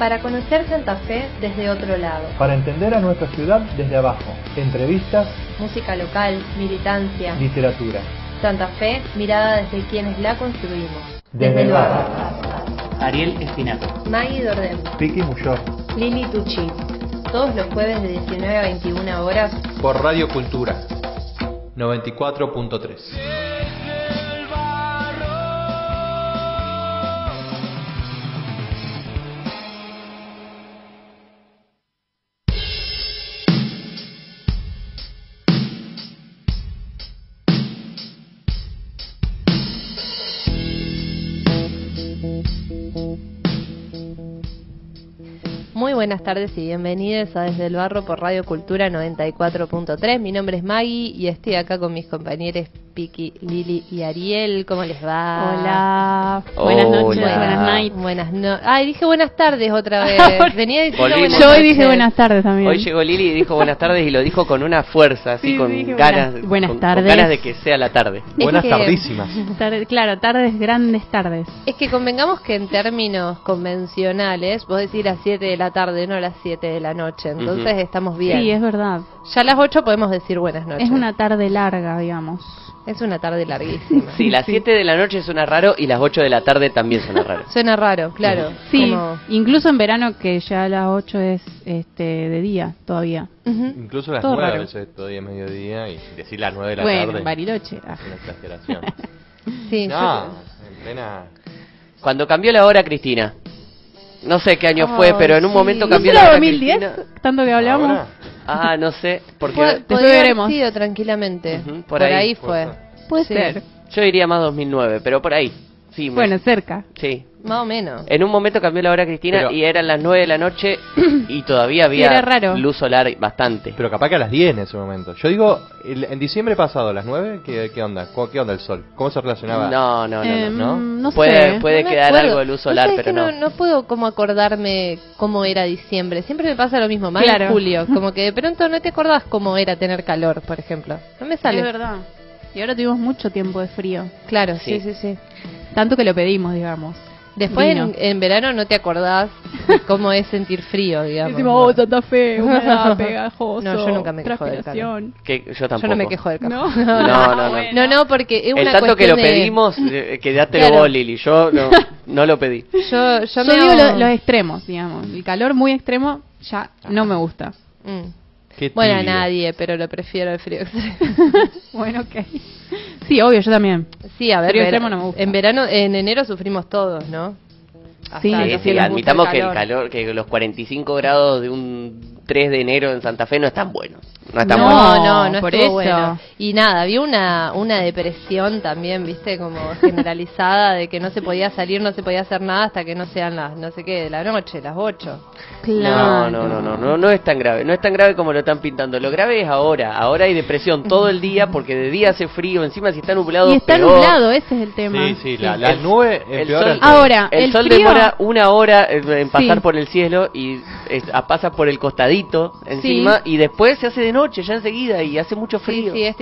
Para conocer Santa Fe desde otro lado. Para entender a nuestra ciudad desde abajo. Entrevistas, música local, militancia, literatura. Santa Fe, mirada desde quienes la construimos. Desde el barrio. Ariel Espinato, Maggie Dordem, Vicky Muyor. Lili Tucci. Todos los jueves de 19 a 21 horas. Por Radio Cultura 94.3. Muy buenas tardes y bienvenidos a Desde el Barro por Radio Cultura 94.3. Mi nombre es Maggie y estoy acá con mis compañeros Piki, Lili y Ariel. ¿Cómo les va? Hola. Buenas noches, buenas noches. Ay, dije buenas tardes otra vez. Venía diciendo buenas Yo hoy noches. dije buenas tardes también. Hoy llegó Lili y dijo buenas tardes y lo dijo con una fuerza, así Sí, con dije ganas, buenas con tardes. ganas de que sea la tarde. Buenas que- tardísimas. Claro, tardes, grandes tardes. Es que convengamos que en términos convencionales, vos decís las 7 de la tarde, no las 7 de la noche. Entonces estamos bien. Sí, es verdad. Ya a las 8 podemos decir buenas noches. Es una tarde larga, digamos. Es una tarde larguísima. Sí, las 7 de la noche suena raro y las 8 de la tarde también suena raro. Suena raro, claro. Sí, Como- incluso en verano que ya a las 8 es de día todavía. Ujú. Incluso las Todo 9 a raro. veces todavía es mediodía y decir las 9 de la Bueno, tarde Bariloche. es una exageración. Sí, No, en plena... Cuando cambió la hora, Cristina, no sé qué año Ay, fue, pero en un sí. momento ¿No cambió será la hora, 2010? Cristina. Tanto que hablamos. ¿Ahora? Ah, no sé, porque Podría Después haber veremos. sido tranquilamente. Ujú, por por ahí, ahí fue. Puede Sí. ser. yo diría más 2009, pero por ahí. Sí, Bueno, cerca. sí. Más o menos. En un momento cambió la hora, Cristina, Pero- y eran las 9 de la noche y todavía había era raro. luz solar bastante. Pero capaz que a las 10 en ese momento. Yo digo, en diciembre pasado, a las 9, ¿qué onda? ¿Qué onda el sol? ¿Cómo se relacionaba? No. ¿no? No Puede sé. puede No me quedar acuerdo. algo de luz solar, ¿Vos sabés pero que no. no puedo como acordarme cómo era diciembre. Siempre me pasa lo mismo, más Claro. en julio. Como que de pronto no te acordás cómo era tener calor, por ejemplo. No me sale. Es verdad. Y ahora tuvimos mucho tiempo de frío. Claro, Sí. sí. Tanto que lo pedimos, digamos. Después Vino. en verano no te acordás de cómo es sentir frío, digamos. Decimos, oh, Santa Fe, humedad, pegajoso. No, yo nunca me quejo del transpiración. Que yo Yo tampoco. no me quejo del calor. No, No. No, porque es El una tanto que lo cuestión de- pedimos, quedátelo Claro. vos, Lili. Yo no lo pedí. Yo Yo me digo hago- los extremos, digamos. El calor muy extremo ya no me gusta. Mm. Qué Bueno, a tibio. nadie, pero lo prefiero el frío extremo. Bueno, ok. Sí, obvio, yo también. Sí, a ver, Frío extremo no me gusta. en verano, en enero sufrimos todos, ¿no? Hasta Sí, los Sí, que sí, nos gusta admitamos que el calor, que los 45 grados de un 3 de enero en Santa Fe no están buenos. No están buenos. No por estuvo eso. bueno. Y nada, había una depresión también, viste, como generalizada de que no se podía salir, no se podía hacer nada hasta que no sean las, no sé qué, de la noche, las 8. Claro. No es tan grave. No es tan grave como lo están pintando. Lo grave es ahora. Ahora hay depresión todo el día porque de día hace frío. Encima si está nublado, Y está peor. nublado, ese es el tema. Sí, las nubes el empeoran sol- todo. Ahora, El sol frío- demora una hora en pasar Sí. por el cielo y pasa por el costadito encima y después se hace de noche ya enseguida y hace mucho Sí, frío. sí,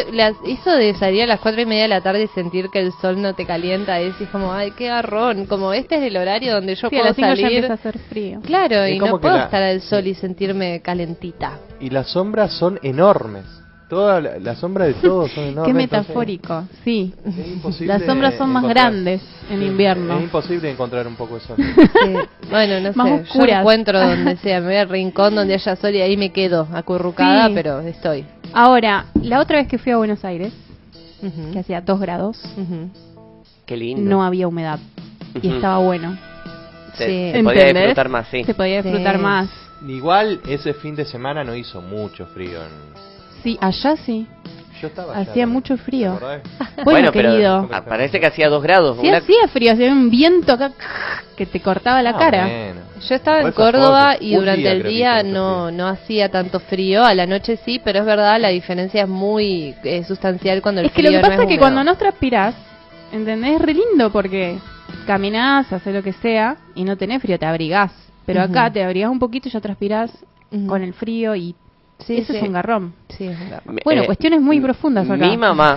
eso de salir a las 4:30 de la tarde y sentir que el sol no te calienta, es como, ay, qué garrón, como este es el horario donde yo Sí, a puedo las 5 ya salir. empieza a hacer frío. Claro, Es y como no que puedo la- estar al sol y sentirme calentita. Y las sombras son enormes. Toda la sombra de todos son enormes. Qué entonces metafórico, sí. es imposible Las sombras son más encontrar. grandes en Sí, invierno. Es imposible encontrar un poco de sol. Sí. Bueno, no Más sé, oscuras. yo encuentro donde sea, me voy al rincón donde haya sol y ahí me quedo acurrucada, Sí. pero estoy. Ahora, la otra vez que fui a Buenos Aires, Ujú. que hacía 2 grados, Ujú. Qué lindo. no había humedad. Y Ujú. estaba bueno. Se, Sí. se podía ¿Entendés? disfrutar más, sí. Se podía disfrutar Sí. más. Igual ese fin de semana no hizo mucho frío. Sí, allá sí. Yo estaba allá Hacía también. mucho ¿Te frío. acordás? Bueno, pero querido. parece que hacía 2 grados. Sí Una- hacía frío, hacía un viento acá que te cortaba la Ah, cara. bueno. Yo estaba en Por esas Córdoba fotos, y un durante día el creo que día hizo mucho no, frío. no hacía tanto frío, a la noche sí, pero es verdad, la diferencia es muy sustancial cuando el Es que frío lo que no pasa es que húmedo. cuando no transpirás, ¿entendés? Es re lindo porque caminás, haces lo que sea y no tenés frío, te abrigás. Pero acá te abrigás un poquito y ya transpirás Ujú. con el frío y Sí, eso sí. es un garrón. Sí, es un garrón. Bueno, cuestiones muy profundas acá. Mi mamá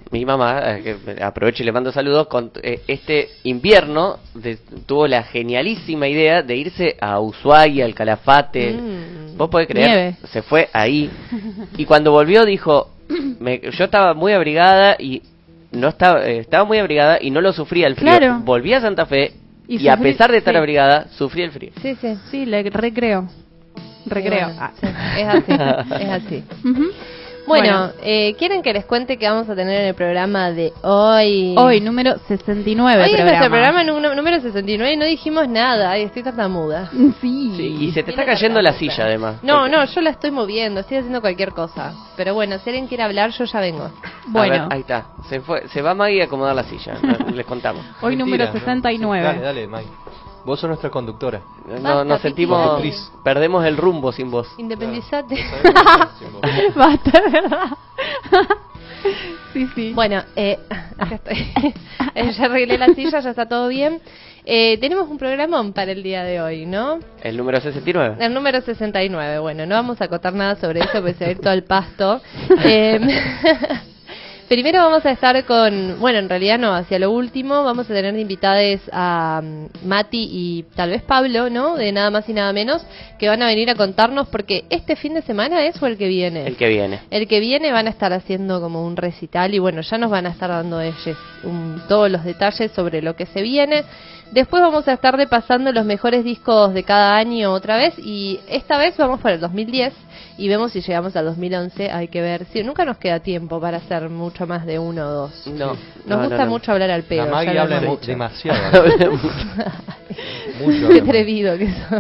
mi mamá, que aprovecho y le mando saludos, este invierno tuvo la genialísima idea de irse a Ushuaia, al Calafate. ¿Vos podés creer? Nieve. Se fue ahí. Y cuando volvió dijo, yo estaba muy abrigada y no estaba muy abrigada y no lo sufría el frío. Claro. Volví a Santa Fe y Y a sufrí- pesar de estar sí. abrigada, sufrí el frío. Sí, sí. Sí, le recreo. Recreo. Bueno, sí, es así, es así. Ujú. Bueno, ¿quieren que les cuente qué vamos a tener en el programa de hoy? Hoy, número 69 Hoy es programa. nuestro programa número 69 y no dijimos nada. Ay, estoy tartamuda. Sí. Sí, y se te está Tiene cayendo la tartamuda. silla además. No, Porque- no, yo la estoy moviendo, estoy haciendo cualquier cosa. Pero bueno, si alguien quiere hablar, yo ya vengo. Bueno, A ver, ahí está. Se va Maggie a acomodar la silla. Les contamos. hoy número Mentira, 69. Dale, dale, Mike. Vos sos nuestra conductora. Basta, Nos sentimos... Piqui, Perdemos el rumbo sin vos. Independizate. Basta, ¿verdad? Sí, sí. Bueno, acá estoy. Ya arreglé la silla, ya está todo bien. Tenemos un programón para el día de hoy, ¿no? El número 69. El número 69. Bueno, no vamos a acotar nada sobre eso, porque se va a ir todo al pasto. Primero vamos a estar con, bueno, en realidad no, hacia lo último vamos a tener de invitades a Mati y tal vez Pablo, ¿no? De nada más y nada menos, que van a venir a contarnos, porque este fin de semana es o el que viene. El que viene. El que viene van a estar haciendo como un recital y bueno, ya nos van a estar dando ellos todos los detalles sobre lo que se viene. Después vamos a estar repasando los mejores discos de cada año otra vez y esta vez vamos por el 2010 y vemos si llegamos al 2011. Hay que ver, si nunca nos queda tiempo para hacer mucho más de uno o dos. No. Nos gusta mucho hablar al pedo. La Maggie ya lo habla hemos dicho. demasiado. Mucho. Qué habla. atrevido que sos.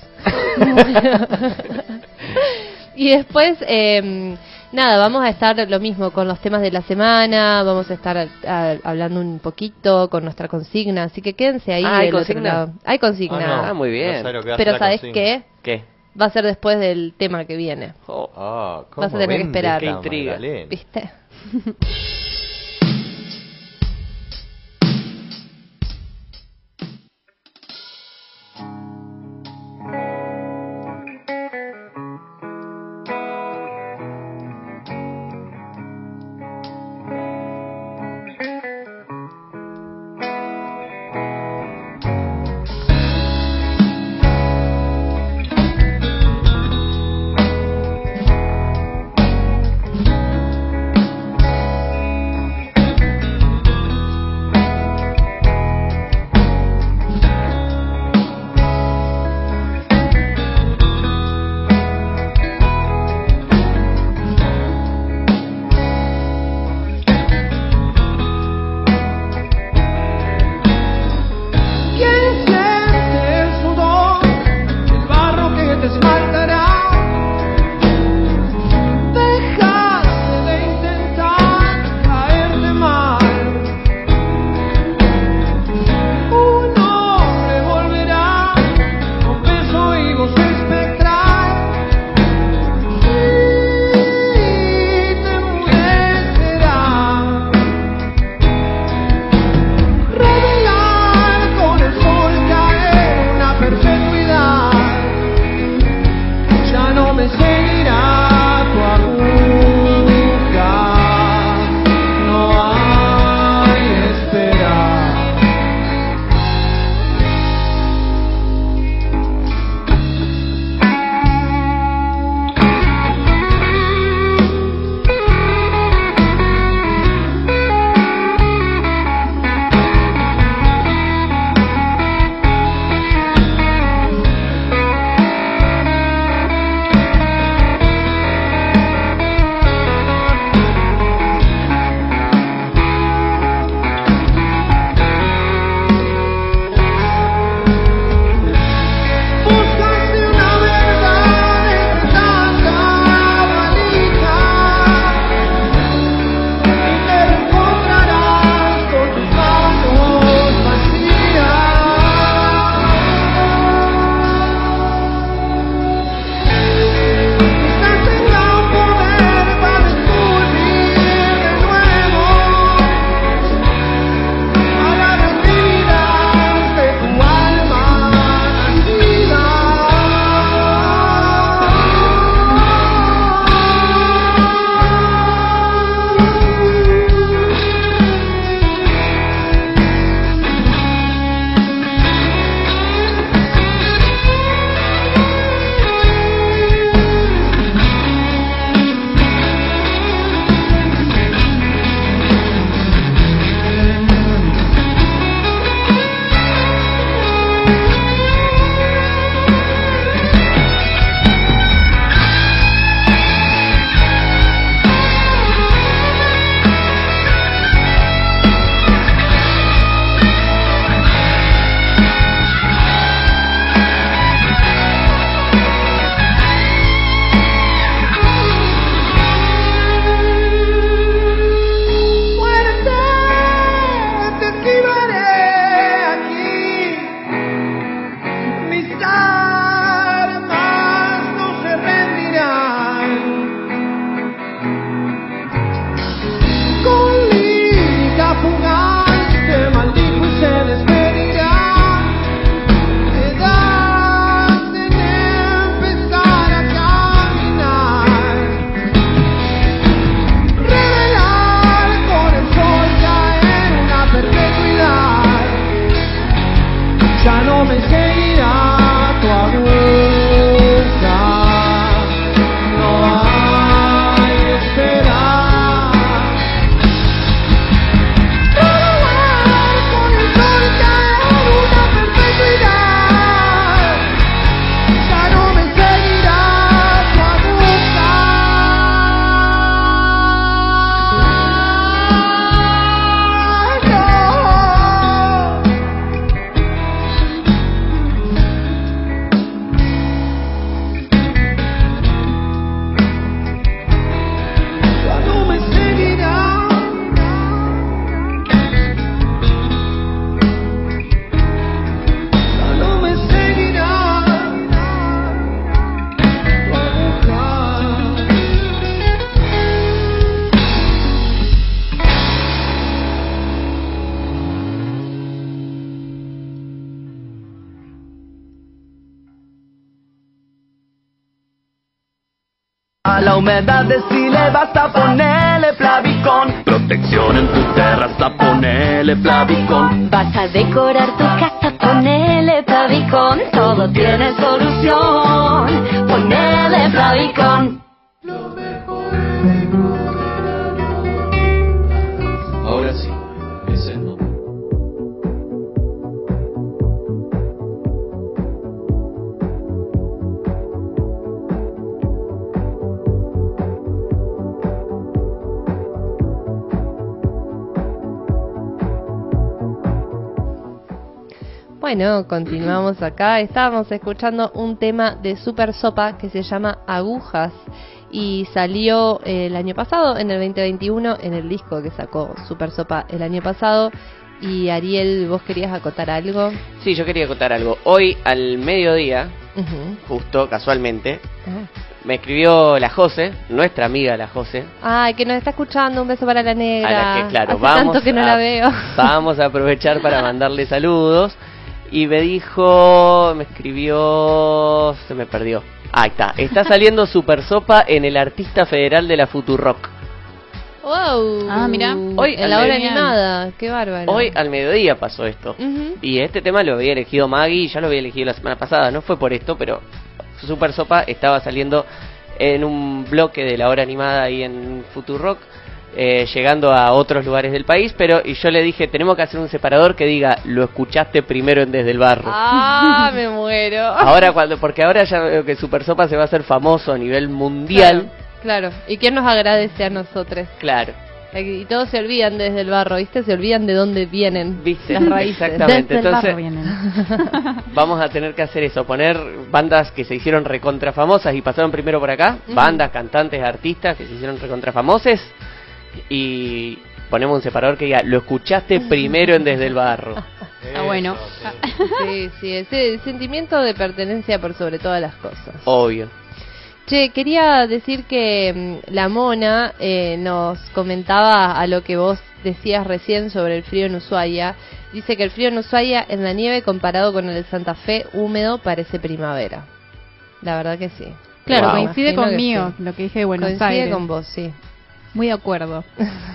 Y después, nada, vamos a estar lo mismo con los temas de la semana, vamos a estar hablando un poquito con nuestra consigna, así que quédense ahí. Ah, ¿hay del otro consigna? lado. Hay consigna. Ah, muy bien. No sé lo que hace Pero la ¿sabes consigna. qué? ¿Qué? Va a ser después del tema que viene, Oh. Ah, Vas a ¿cómo tener que vende esperar. Qué esta intriga. Magdalena? ¿viste? no me seguirá tu aguja, no hay esperar. Probar con el sol caer una perpetuidad, ya no me seguirá tu aguja. A la humedad de si le vas a ponerle Plavicón. Protección en tu terraza, ponele Plavicón. Vas a decorar tu casa, ponele Plavicón. Todo tiene solución, ponele Plavicón. Ahora sí, es el momento. Bueno, continuamos acá. Estábamos escuchando un tema de Super Sopa que se llama Agujas y salió el año pasado, en el 2021, en el disco que sacó Super Sopa el año pasado. Y Ariel, ¿vos querías acotar algo? Sí, yo quería acotar algo. Hoy al mediodía, justo casualmente, me escribió la Jose, nuestra amiga la Jose. Ay, que nos está escuchando, un beso para la negra. A la que, claro, hace tanto que no la veo. Vamos a aprovechar para mandarle saludos. Y me dijo, me escribió, se me perdió. Ahí está, está saliendo Super Sopa en el Artista Federal de la Futurock. Wow. Ah, mira. Hoy en la hora animada, qué bárbaro. Hoy al mediodía pasó esto. Y este tema lo había elegido Maggie, ya lo había elegido la semana pasada. No fue por esto, pero Super Sopa estaba saliendo en un bloque de la hora animada ahí en Futurock. Llegando a otros lugares del país, y yo le dije, tenemos que hacer un separador que diga, lo escuchaste primero en Desde el Barro. Ah, me muero. Ahora porque ahora ya veo que Super Sopa se va a hacer famoso a nivel mundial. Claro. ¿Y quién nos agradece a nosotros? Claro. Y todos se olvidan Desde el Barro, ¿viste? Se olvidan de dónde vienen, ¿viste? Las raíces. Exactamente. Desde Entonces, el barro vienen. vamos a tener que hacer eso, poner bandas que se hicieron recontra famosas y pasaron primero por acá, bandas, cantantes, artistas que se hicieron recontra famoses. Y ponemos un separador que diga, lo escuchaste primero en Desde el Barro. Ah, bueno. Sí, ese sentimiento de pertenencia por sobre todas las cosas. Obvio. Che, quería decir que la Mona nos comentaba a lo que vos decías recién sobre el frío en Ushuaia. Dice que el frío en Ushuaia en la nieve comparado con el de Santa Fe húmedo parece primavera. La verdad que sí. Claro, Wow. coincide Imagino que conmigo, sí. lo que dije de Buenos Coincide Aires. con vos, sí. Muy de acuerdo.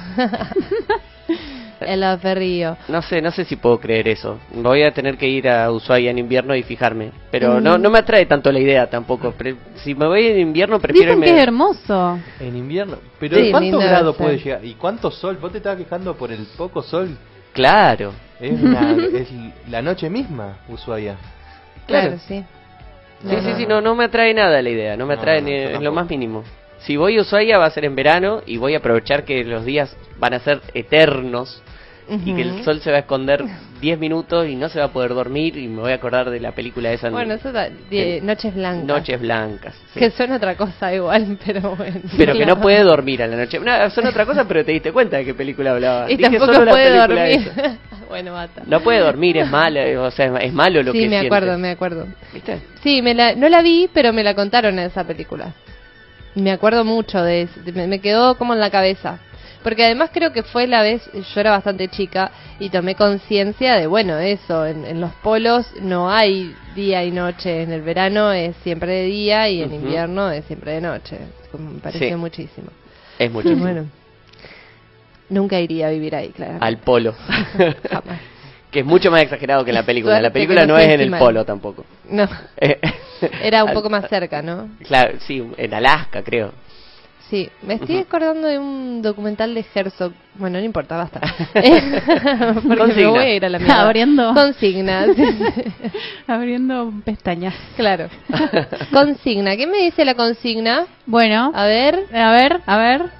El aferrío. No sé si puedo creer eso. Voy a tener que ir a Ushuaia en invierno y fijarme. Pero no me atrae tanto la idea tampoco. Si me voy en invierno prefiero Dicen que es hermoso. En invierno. Pero Sí, ¿cuántos lindo grados debe puede ser. llegar? ¿Y cuánto sol? ¿Vos te estabas quejando por el poco sol? Claro. Es, es la noche misma, Ushuaia. Claro, sí. Sí, no me atrae nada la idea. No me atrae ni en lo más mínimo. Si voy a Ushuaia va a ser en verano y voy a aprovechar que los días van a ser eternos y que el sol se va a esconder 10 minutos y no se va a poder dormir y me voy a acordar de la película esa. Bueno, eso Noches Blancas. Noches Blancas. Sí. Que son otra cosa igual, pero bueno. Pero que no puede dormir a la noche. No, son otra cosa, pero te diste cuenta de qué película hablaba. Y Dije tampoco solo la puede película dormir. esa. Bueno, bata. No puede dormir, es malo, o sea, es malo lo que Sí, siente. me acuerdo. ¿Viste? Sí, no la vi, pero me la contaron en esa película. Me acuerdo mucho de eso, me quedó como en la cabeza. Porque además creo que fue la vez, yo era bastante chica y tomé conciencia de, bueno, eso, en los polos no hay día y noche, en el verano es siempre de día y en invierno es siempre de noche. Como me pareció muchísimo. Es muchísimo. Bueno, nunca iría a vivir ahí, claro. Al polo. Jamás. que es mucho más exagerado que en la película. Suerte La película que no no se es en el estiman. polo tampoco. No, era un poco más cerca, ¿no? Claro, sí, en Alaska, creo. Sí, me estoy acordando de un documental de Herzog. Bueno, no importa, basta. Porque me Consigna. voy a ir a la mierda. Abriendo. Consignas. Abriendo pestañas. Claro. Consigna. ¿Qué me dice la consigna? Bueno, A ver. a ver.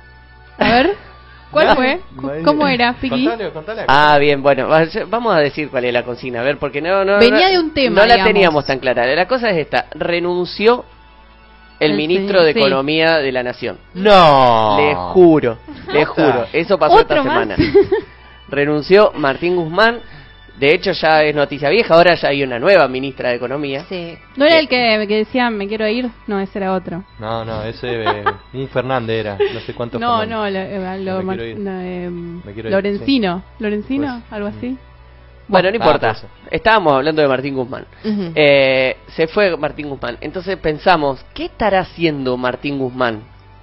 ¿Cuál fue? ¿Cómo era, Piqui? Contale. Ah, bien, bueno, vamos a decir cuál es la consigna, a ver, porque no Venía de un tema, no la digamos. teníamos tan clara. La cosa es esta: renunció el ministro señor, de sí. Economía de la Nación. No. Le juro, eso pasó ¿Otro esta más? semana. Renunció Martín Guzmán. De hecho, ya es noticia vieja. Ahora ya hay una nueva ministra de Economía. Sí. ¿No era el que decía me quiero ir? No, ese era otro. No, ese un Fernández era, no sé cuántos No, Fernández. Me quiero ir. Me quiero ir, Lorencino. ¿Lorencino? Pues, ¿Algo así? Bueno, no importa. pues. Estábamos hablando de Martín Guzmán. Ujú. Se fue Martín Guzmán. Entonces pensamos, ¿qué estará haciendo Martín Guzmán?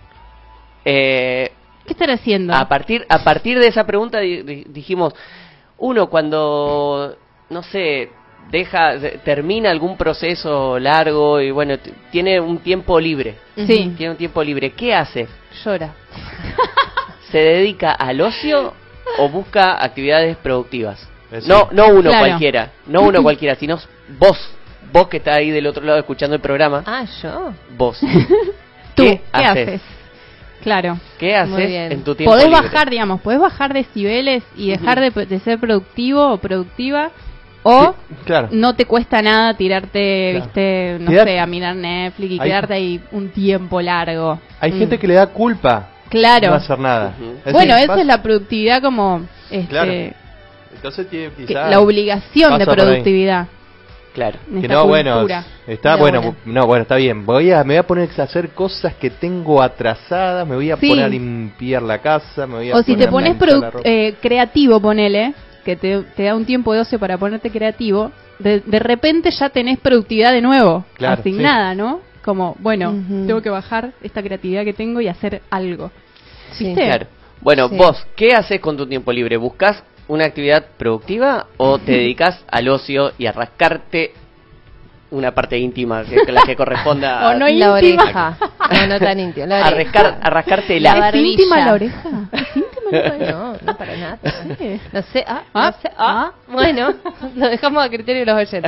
¿Qué estará haciendo? A partir de esa pregunta dijimos, uno cuando, no sé, termina algún proceso largo y bueno, tiene un tiempo libre. Sí. Tiene un tiempo libre. ¿Qué hace? Llora. ¿Se dedica al ocio o busca actividades productivas? Sí. No uno Claro. cualquiera, sino vos que estás ahí del otro lado escuchando el programa, Ah, yo. vos. ¿Tú ¿Qué qué haces? Claro. ¿Qué Muy haces bien. en tu tiempo Podés libre? bajar, digamos, podés bajar decibeles y dejar de ser productivo o productiva, o Claro. no te cuesta nada tirarte, Claro. viste, no Quedar- sé, a mirar Netflix y Hay- quedarte ahí un tiempo largo. Hay gente que le da culpa Claro. no hacer nada. Ujú. Es Bueno, decir, esa vas- es la productividad como Claro. Entonces tiene que- quizás la obligación de pasa por ahí. productividad. Claro. en Que esta no, bueno, cultura. está De bueno, una. no, bueno, está bien. Me voy a poner a hacer cosas que tengo atrasadas, me voy a Sí. poner a limpiar la casa, me voy a O si poner te pones a planchar la ropa. creativo, ponele, que te da un tiempo de ocio para ponerte creativo, de repente ya tenés productividad de nuevo, Claro, asignada, ¿no? Como, bueno, Ujú. tengo que bajar esta creatividad que tengo y hacer algo. Sí. ¿Viste? Claro. Bueno, Sí. vos, ¿qué haces con tu tiempo libre? ¿Buscas una actividad productiva o te dedicas al ocio y a rascarte una parte íntima que la que corresponda O no la íntima. oreja. No tan íntima. La a oreja. rascarte La ¿Es barbilla. íntima la oreja? ¿Es íntima la oreja? No, no para nada. Sí. No sé, no Ah, sé, bueno, lo dejamos a criterio de los oyentes.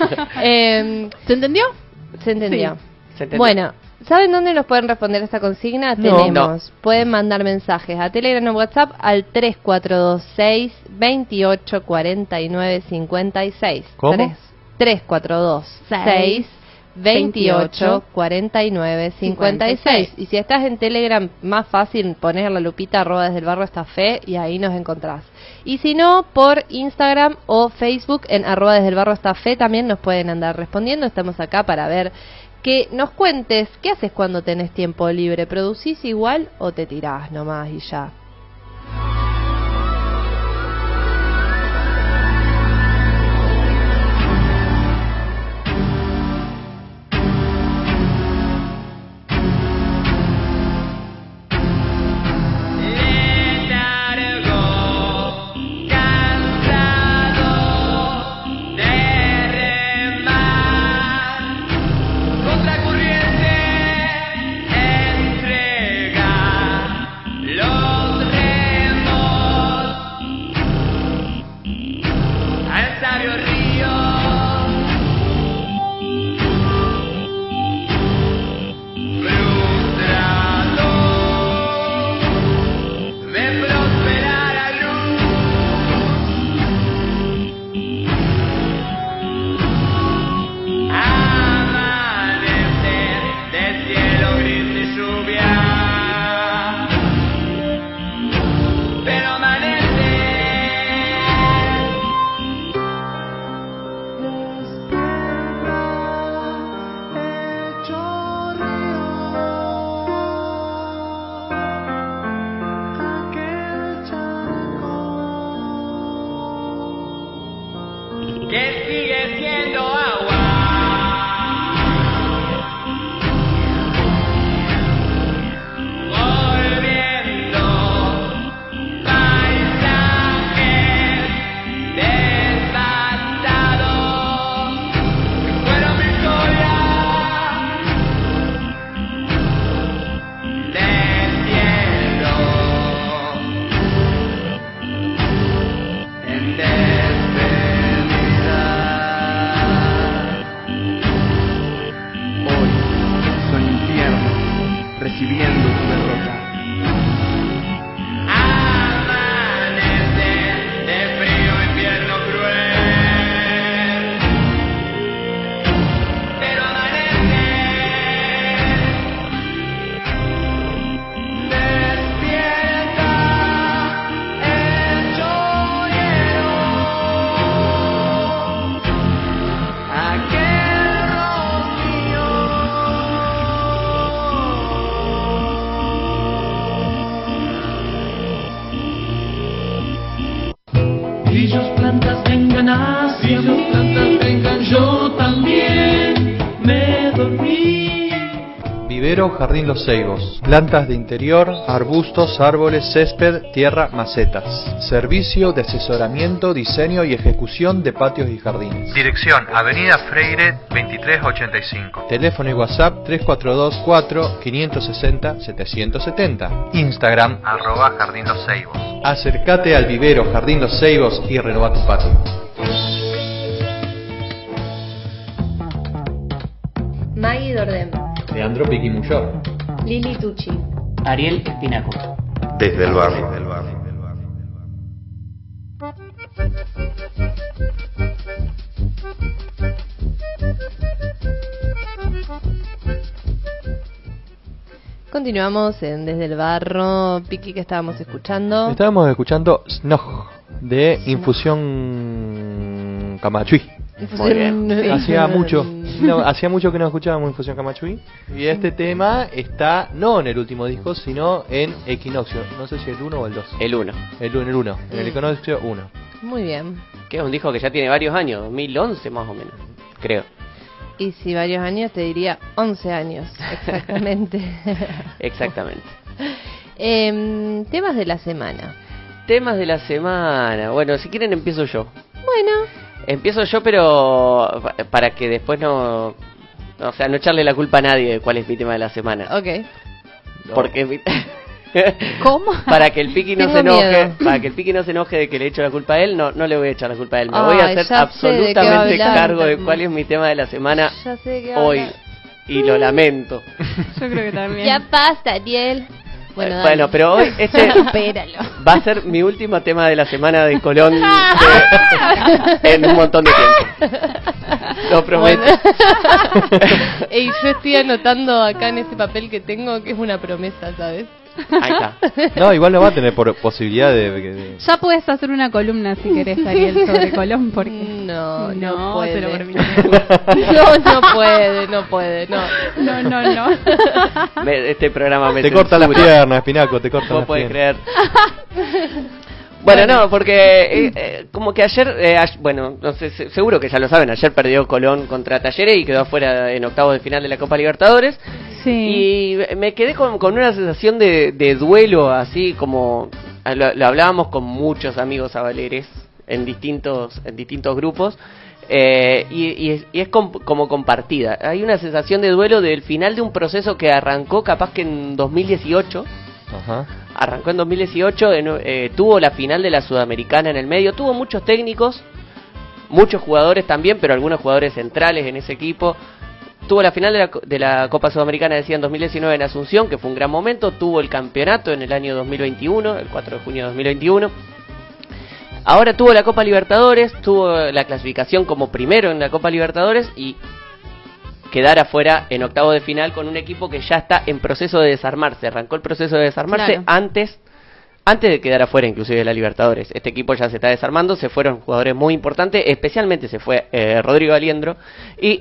¿Se entendió? Se entendió. ¿Se entendió? Bueno, ¿saben dónde nos pueden responder esta consigna? No. Tenemos, pueden mandar mensajes a Telegram o WhatsApp al 3426 28 49 56. ¿Cómo? 3426 28 49 56. Y si estás en Telegram, más fácil poner la lupita @ desde el barrio hasta fe y ahí nos encontrás. Y si no, por Instagram o Facebook en @ desde el barrio hasta fe también nos pueden andar respondiendo. Estamos acá para ver que nos cuentes qué haces cuando tenés tiempo libre. ¿Producís igual o te tirás nomás y ya? Contra corriente, entrega los Vivero Jardín Los Ceibos. Plantas de interior, arbustos, árboles, césped, tierra, macetas. Servicio de asesoramiento, diseño y ejecución de patios y jardines. Dirección: Avenida Freire 2385. Teléfono y WhatsApp 342 4 560 770. Instagram @Jardín Los Ceibos. Acércate al Vivero Jardín Los Ceibos y renová tu patio. Maggie Dordem, Leandro Piquimuyó. Lili Tucci, Ariel Espinaco. Desde el barrio. Continuamos en Desde el Barro. Piqui, que estábamos escuchando. Estábamos escuchando Snog de Infusión Camachuí. Muy bien. Hacía mucho que no escuchábamos Infusión Camachuí. Y este tema está no en el último disco, sino en Equinoccio. No sé si el 1 o el 2. El 1. El 1. En el Equinoccio 1. Muy bien. Que es un disco que ya tiene varios años, 2011 más o menos, creo. Y si varios años, te diría 11 años, exactamente. Exactamente. Temas de la semana. Temas de la semana. Bueno, si quieren empiezo yo. Bueno. Empiezo yo, pero para que después no echarle la culpa a nadie de cuál es mi tema de la semana. Ok. Porque ¿Cómo? Para que el Piqui no Tengo se enoje, miedo. Para que el Piqui no se enoje de que le echo la culpa a él, no le voy a echar la culpa a él. Me voy a hacer ya sé de qué va a absolutamente hablar. cargo de cuál es mi tema de la semana Ya sé que va a hoy. hablar. Y lo lamento. Yo creo que también. Ya basta, Ariel. Bueno, Bueno, pero hoy Supéralo. va a ser mi último tema de la semana de Colón en un montón de tiempo. Lo prometo. Y yo estoy anotando acá en este papel que tengo que es una promesa, ¿sabes? Ahí está. No, igual no va a tener posibilidad de... Ya puedes hacer una columna si querés, Ariel, sobre Colón, porque No no puede. te lo permito. No puede. No. Este programa me Te corta las piernas, Espinaco, te corta ¿Cómo las puede piernas. creer? Bueno, no, porque como que ayer, bueno, no sé, seguro que ya lo saben, ayer perdió Colón contra Talleres y quedó afuera en octavos de final de la Copa Libertadores. Sí. Y me quedé con una sensación de duelo, así como lo hablábamos con muchos amigos avaleres en distintos grupos. Y es como compartida. Hay una sensación de duelo del final de un proceso que arrancó capaz que en 2018. Ajá. Arrancó en 2018, tuvo la final de la Sudamericana en el medio, tuvo muchos técnicos, muchos jugadores también, pero algunos jugadores centrales en ese equipo. Tuvo la final de la Copa Sudamericana, decía, en 2019 en Asunción, que fue un gran momento. Tuvo el campeonato en el año 2021, el 4 de junio de 2021. Ahora tuvo la Copa Libertadores, tuvo la clasificación como primero en la Copa Libertadores y quedar afuera en octavo de final con un equipo que ya está en proceso de desarmarse. Arrancó el proceso de desarmarse Claro. antes de quedar afuera inclusive de la Libertadores. Este equipo ya se está desarmando, se fueron jugadores muy importantes, especialmente se fue Rodrigo Aliendro y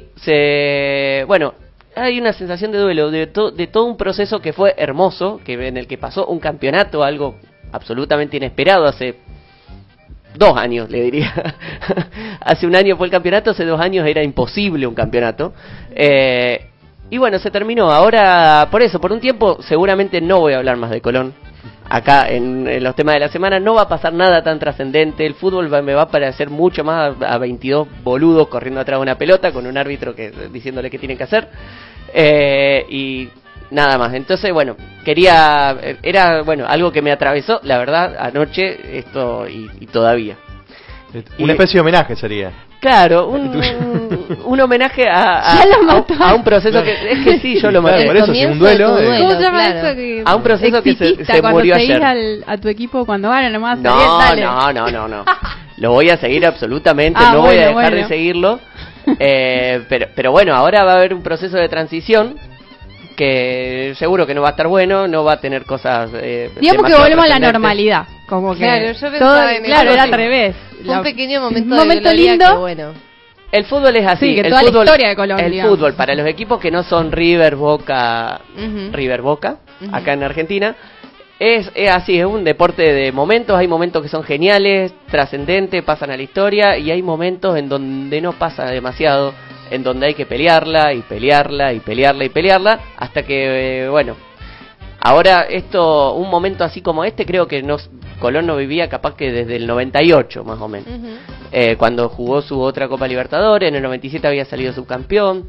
hay una sensación de duelo de todo un proceso que fue hermoso, en el que pasó un campeonato, algo absolutamente inesperado hace 2 años, le diría. Hace un año fue el campeonato, hace 2 años era imposible un campeonato. Y bueno, se terminó. Ahora, por un tiempo, seguramente no voy a hablar más de Colón. Acá en los temas de la semana no va a pasar nada tan trascendente. El fútbol me va a parecer mucho más a 22 boludos corriendo atrás de una pelota con un árbitro diciéndole qué tienen que hacer. Y nada más. Entonces, bueno, era algo que me atravesó, la verdad, anoche, esto y todavía. Una especie de homenaje sería. Claro, un homenaje a un proceso Claro. que es que sí, yo lo maté. Claro, por eso, si un duelo, ¿Cómo se llama claro. eso? Que A un proceso que se exitista, murió cuando ayer. seguís a tu equipo cuando gana nomás. No. Lo voy a seguir absolutamente, Ah, no voy a bueno, dejar de bueno. seguirlo. Pero bueno, ahora va a haber un proceso de transición que seguro que no va a estar bueno, no va a tener cosas. Digamos que demasiado volvemos a la trascendentes. normalidad. Como que Claro, yo pensaba todo, en claro, eso, era sí. al revés. Un pequeño momento, un momento de gloria lindo. que bueno. El fútbol es así. Sí, que el toda la fútbol, historia de Colón, el digamos. fútbol para los equipos que no son River Boca, Ujú. acá en Argentina, es así, es un deporte de momentos. Hay momentos que son geniales, trascendentes, pasan a la historia, y hay momentos en donde no pasa demasiado, en donde hay que pelearla, hasta que, bueno, ahora un momento así como este, creo que Colón no vivía capaz que desde el 98, más o menos. Cuando jugó su otra Copa Libertadores, en el 97 había salido subcampeón.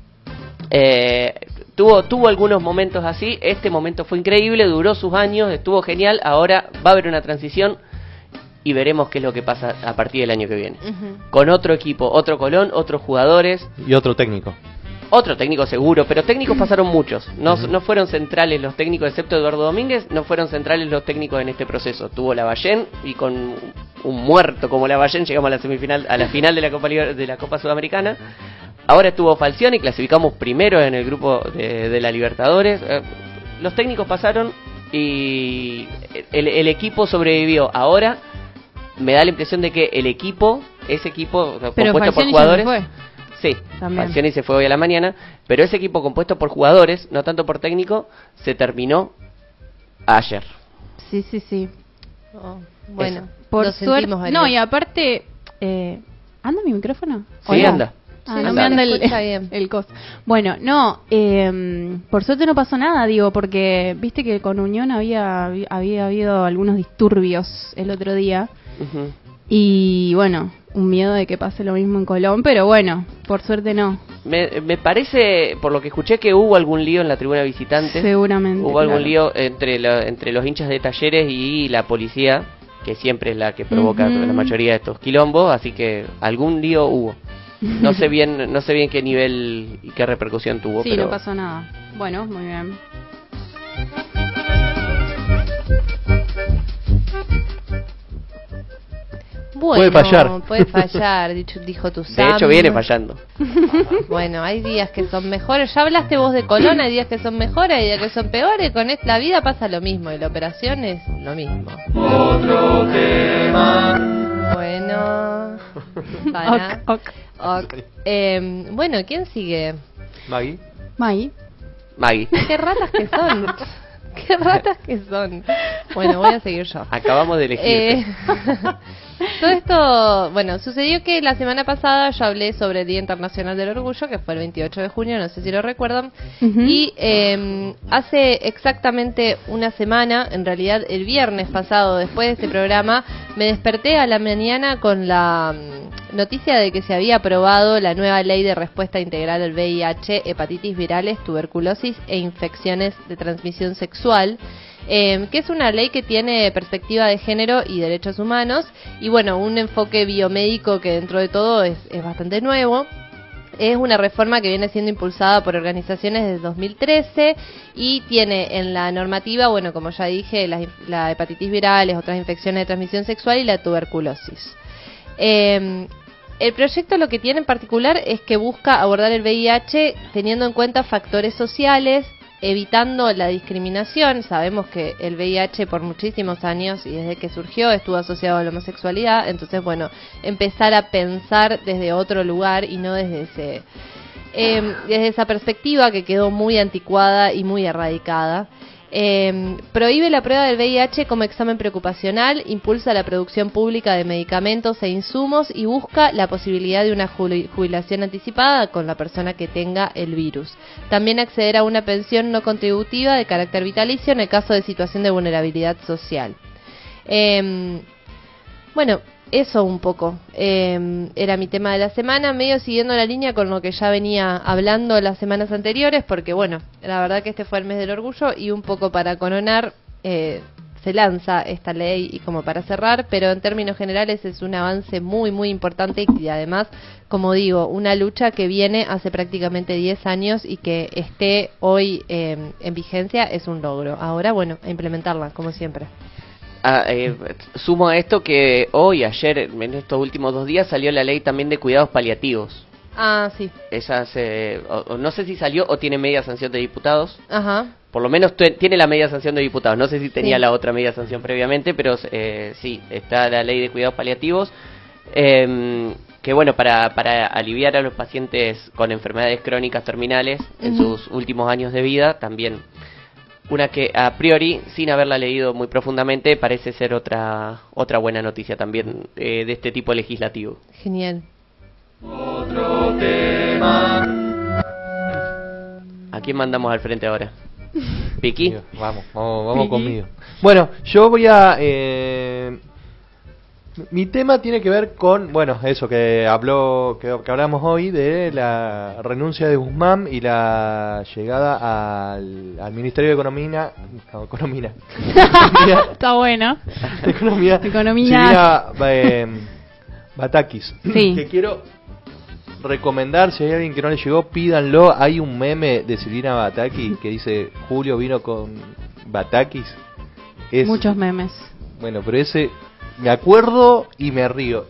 Tuvo algunos momentos así, este momento fue increíble, duró sus años, estuvo genial, ahora va a haber una transición y veremos qué es lo que pasa a partir del año que viene. Con otro equipo, otro Colón, otros jugadores. Y otro técnico. Otro técnico seguro, pero técnicos pasaron muchos. No fueron centrales los técnicos, excepto Eduardo Domínguez, no fueron centrales los técnicos en este proceso. Tuvo Lavallén y con un muerto como Lavallén llegamos a la final de la Copa Sudamericana. Ahora estuvo Falcioni, clasificamos primero en el grupo de la Libertadores. Los técnicos pasaron y el equipo sobrevivió. Ahora me da la impresión de que ese equipo pero compuesto por jugadores... Sí, Falcioni se fue hoy a la mañana, pero ese equipo compuesto por jugadores, no tanto por técnico, se terminó ayer. Sí. Bueno, por suerte. No, y aparte, ¿anda mi micrófono? Sí, anda. No me anda el coso. Bueno, no, por suerte no pasó nada, digo, porque viste que con Unión había habido algunos disturbios el otro día. Y bueno, un miedo de que pase lo mismo en Colón, pero bueno, por suerte no. Me parece, por lo que escuché, que hubo algún lío en la tribuna visitante. Seguramente. Hubo algún lío entre los hinchas de Talleres y la policía, que siempre es la que provoca la mayoría de estos quilombos, así que algún lío hubo. No sé bien qué nivel y qué repercusión tuvo. Sí, pero no pasó nada. Bueno, muy bien. Bueno, puede fallar, dijo tu Sam. De hecho, viene fallando. Bueno, hay días que son mejores. Ya hablaste vos de Colón, hay días que son mejores, hay días que son peores. Con la vida pasa lo mismo y la operación es lo mismo. Otro tema. Bueno. Bueno, ¿quién sigue? Maggie. Qué ratas que son. Qué ratas que son. Bueno, voy a seguir yo. Acabamos de elegir. Todo esto, bueno, sucedió que la semana pasada yo hablé sobre el Día Internacional del Orgullo, que fue el 28 de junio, no sé si lo recuerdan, y hace exactamente una semana, en realidad el viernes pasado, después de este programa, me desperté a la mañana con la noticia de que se había aprobado la nueva ley de respuesta integral al VIH, hepatitis virales, tuberculosis e infecciones de transmisión sexual, que es una ley que tiene perspectiva de género y derechos humanos, y bueno, un enfoque biomédico que dentro de todo es bastante nuevo. Es una reforma que viene siendo impulsada por organizaciones desde 2013 y tiene en la normativa, bueno, como ya dije, la hepatitis virales, otras infecciones de transmisión sexual y la tuberculosis. El proyecto lo que tiene en particular es que busca abordar el VIH teniendo en cuenta factores sociales, evitando la discriminación. Sabemos que el VIH por muchísimos años y desde que surgió estuvo asociado a la homosexualidad, entonces bueno, empezar a pensar desde otro lugar y no desde esa perspectiva que quedó muy anticuada y muy erradicada. Prohíbe la prueba del VIH como examen preocupacional, impulsa la producción pública de medicamentos e insumos y busca la posibilidad de una jubilación anticipada con la persona que tenga el virus. También acceder a una pensión no contributiva de carácter vitalicio en el caso de situación de vulnerabilidad social. Bueno, eso un poco era mi tema de la semana, medio siguiendo la línea con lo que ya venía hablando las semanas anteriores, porque bueno, la verdad que este fue el mes del orgullo y un poco para coronar se lanza esta ley y como para cerrar, pero en términos generales es un avance muy muy importante y además, como digo, una lucha que viene hace prácticamente 10 años y que esté hoy en vigencia es un logro. Ahora, bueno, a implementarla, como siempre. Sumo a esto que ayer, en estos últimos 2 días, salió la ley también de cuidados paliativos. Ah, sí. Esa no sé si salió o tiene media sanción de diputados. Ajá. Por lo menos tiene la media sanción de diputados. No sé si tenía la otra media sanción previamente, pero sí, está la ley de cuidados paliativos. Que bueno, para aliviar a los pacientes con enfermedades crónicas terminales en sus últimos años de vida, también una que a priori, sin haberla leído muy profundamente, parece ser otra buena noticia también de este tipo legislativo. Genial. Otro tema. ¿A quién mandamos al frente ahora? ¿Piqui? Vamos conmigo. Bueno, yo voy a... mi tema tiene que ver con, bueno, eso que hablamos hoy de la renuncia de Guzmán y la llegada al Ministerio de Economía. Está bueno. Economía. Batakis. Sí. Que quiero recomendar, si hay alguien que no le llegó, pídanlo. Hay un meme de Silvina Batakis que dice Julio vino con Batakis. Muchos memes. Bueno, pero ese me acuerdo y me río.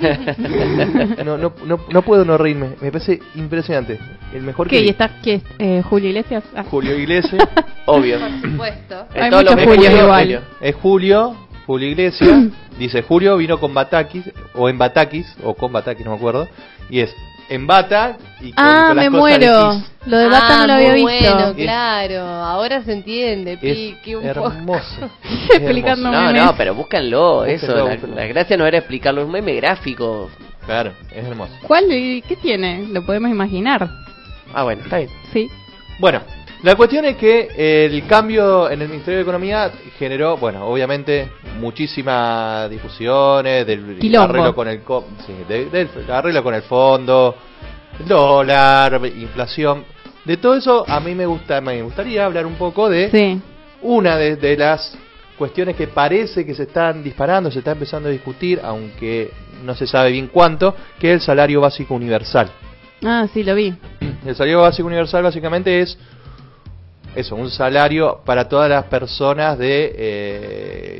No puedo no reírme. Me parece impresionante. El mejor ¿Qué? que... ¿Y está qué es? ¿Julio Iglesias? Ah. Julio Iglesias. Obvio. Por supuesto. Hay muchos Julios igual. Es Julio Iglesias. Dice Julio vino con Batakis, o en Batakis, o con Batakis, no me acuerdo. Y es en bata y con las me cosas muero. de Kiss. Lo de bata no lo había muy visto. Bueno, claro. Ahora se entiende, Piqui, un poco. Hermoso. Explicando memes. No, pero búscanlo. Búsquenlo. La gracia no era explicarlo, es un meme gráfico. Claro, es hermoso. ¿Cuál? ¿Qué tiene? Lo podemos imaginar. Ah, bueno, está bien. Sí. Bueno, la cuestión es que el cambio en el Ministerio de Economía generó, bueno, obviamente muchísimas discusiones del Quilombo. arreglo con del arreglo con el fondo, dólar, inflación. De todo eso a mí me gustaría hablar un poco de una de las cuestiones que parece que se están disparando, se está empezando a discutir, aunque no se sabe bien cuánto, que es el salario básico universal. Ah, sí, lo vi. El salario básico universal básicamente es eso, un salario para todas las personas de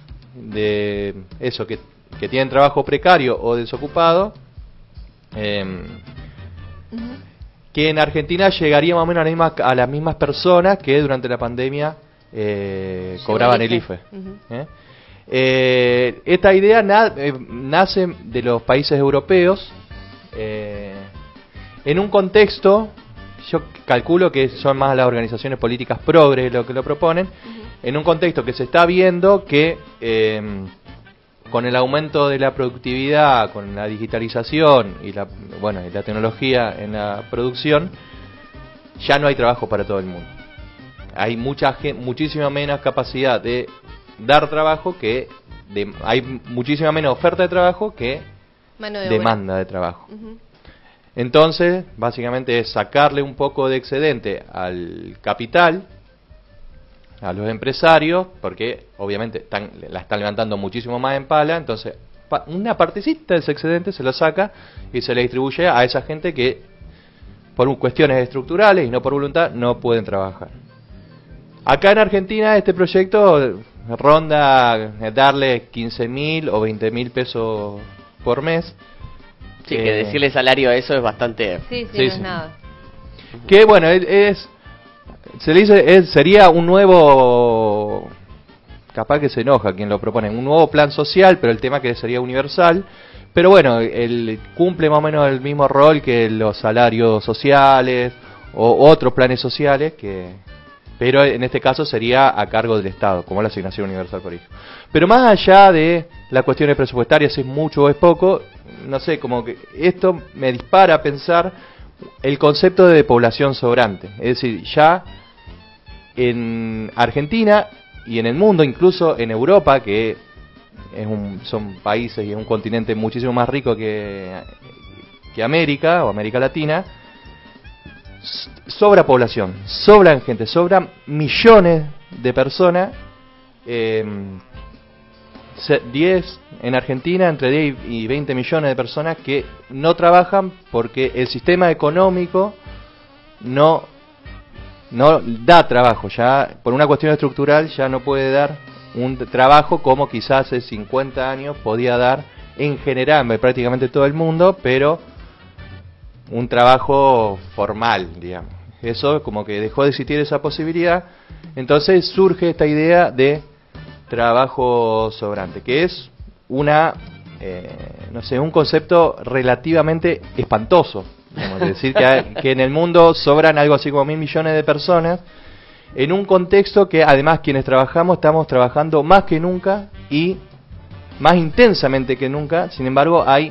eso, que tienen trabajo precario o desocupado, que en Argentina llegaría más o menos a las mismas personas que durante la pandemia cobraban el IFE. Esta idea nace de los países europeos en un contexto, yo calculo que son más las organizaciones políticas progres lo que lo proponen, en un contexto que se está viendo que con el aumento de la productividad, con la digitalización y la tecnología en la producción, ya no hay trabajo para todo el mundo. Hay muchísima menos capacidad de dar trabajo hay muchísima menos oferta de trabajo que demanda de trabajo. Entonces, básicamente es sacarle un poco de excedente al capital, a los empresarios, porque obviamente la están levantando muchísimo más en pala, entonces una partecita de ese excedente se lo saca y se le distribuye a esa gente que por cuestiones estructurales y no por voluntad no pueden trabajar. Acá en Argentina este proyecto ronda darle 15.000 o 20.000 pesos por mes. Sí, que decirle salario a eso es bastante... Sí, no es nada. Que bueno, se le dice, sería un nuevo, capaz que se enoja quien lo propone, un nuevo plan social, pero el tema que sería universal. Pero bueno, él cumple más o menos el mismo rol que los salarios sociales o otros planes sociales, pero en este caso sería a cargo del Estado, como la asignación universal por hijo. Pero más allá de las cuestiones presupuestarias, si es mucho o es poco, no sé, como que esto me dispara a pensar el concepto de población sobrante. Es decir, ya en Argentina y en el mundo, incluso en Europa, que son países y es un continente muchísimo más rico que América o América Latina, sobra población, sobran gente, sobran millones de personas. 10 en Argentina, entre 10 y 20 millones de personas que no trabajan porque el sistema económico no da trabajo, ya por una cuestión estructural ya no puede dar un trabajo como quizás hace 50 años podía dar en general, prácticamente todo el mundo, pero un trabajo formal, digamos. Eso como que dejó de existir esa posibilidad, entonces surge esta idea de trabajo sobrante, que es un concepto relativamente espantoso, digamos, es decir, que en el mundo sobran algo así como 1.000 millones de personas, en un contexto que además quienes estamos trabajando más que nunca y más intensamente que nunca. Sin embargo, hay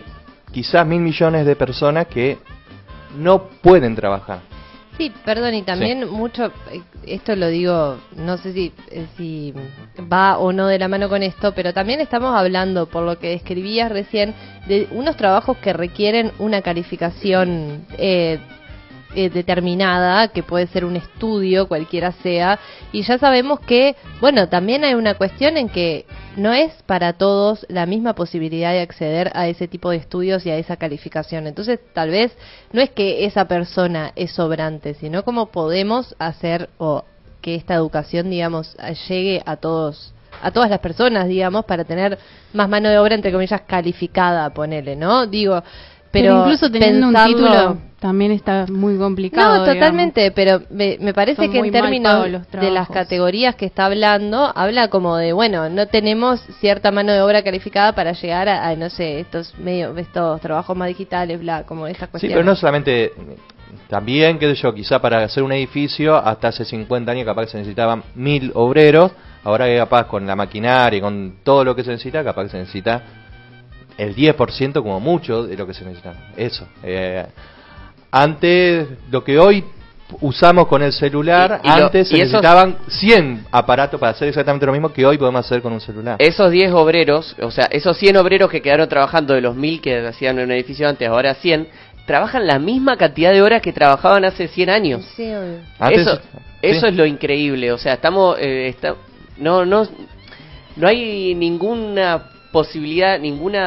quizás 1.000 millones de personas que no pueden trabajar. Sí, perdón, y también mucho, esto lo digo, no sé si va o no de la mano con esto, pero también estamos hablando, por lo que describías recién, de unos trabajos que requieren una calificación determinada, que puede ser un estudio, cualquiera sea, y ya sabemos que, bueno, también hay una cuestión en que no es para todos la misma posibilidad de acceder a ese tipo de estudios y a esa calificación. Entonces, tal vez no es que esa persona es sobrante, sino cómo podemos hacer o que esta educación, digamos, llegue a todas las personas, digamos, para tener más mano de obra, entre comillas, calificada, ponele, ¿no? Digo, pero incluso teniendo un título también está muy complicado. No, totalmente, digamos. Pero me parece que en términos de las categorías que está hablando, habla como de, bueno, no tenemos cierta mano de obra calificada para llegar a no sé, estos trabajos más digitales, bla, como estas cuestiones. Sí, pero no solamente, también, qué sé yo, quizá para hacer un edificio, hasta hace 50 años capaz que se necesitaban 1.000 obreros, ahora que capaz con la maquinaria y con todo lo que se necesita, capaz que se necesita el 10% como mucho de lo que se necesita. Eso. Antes, lo que hoy usamos con el celular, antes se necesitaban 100 aparatos para hacer exactamente lo mismo que hoy podemos hacer con un celular. Esos 10 obreros, o sea, esos 100 obreros que quedaron trabajando de los 1.000 que hacían en un edificio antes, ahora 100, trabajan la misma cantidad de horas que trabajaban hace 100 años. Sí, obvio. Eso es lo increíble, o sea, estamos... no hay ninguna posibilidad,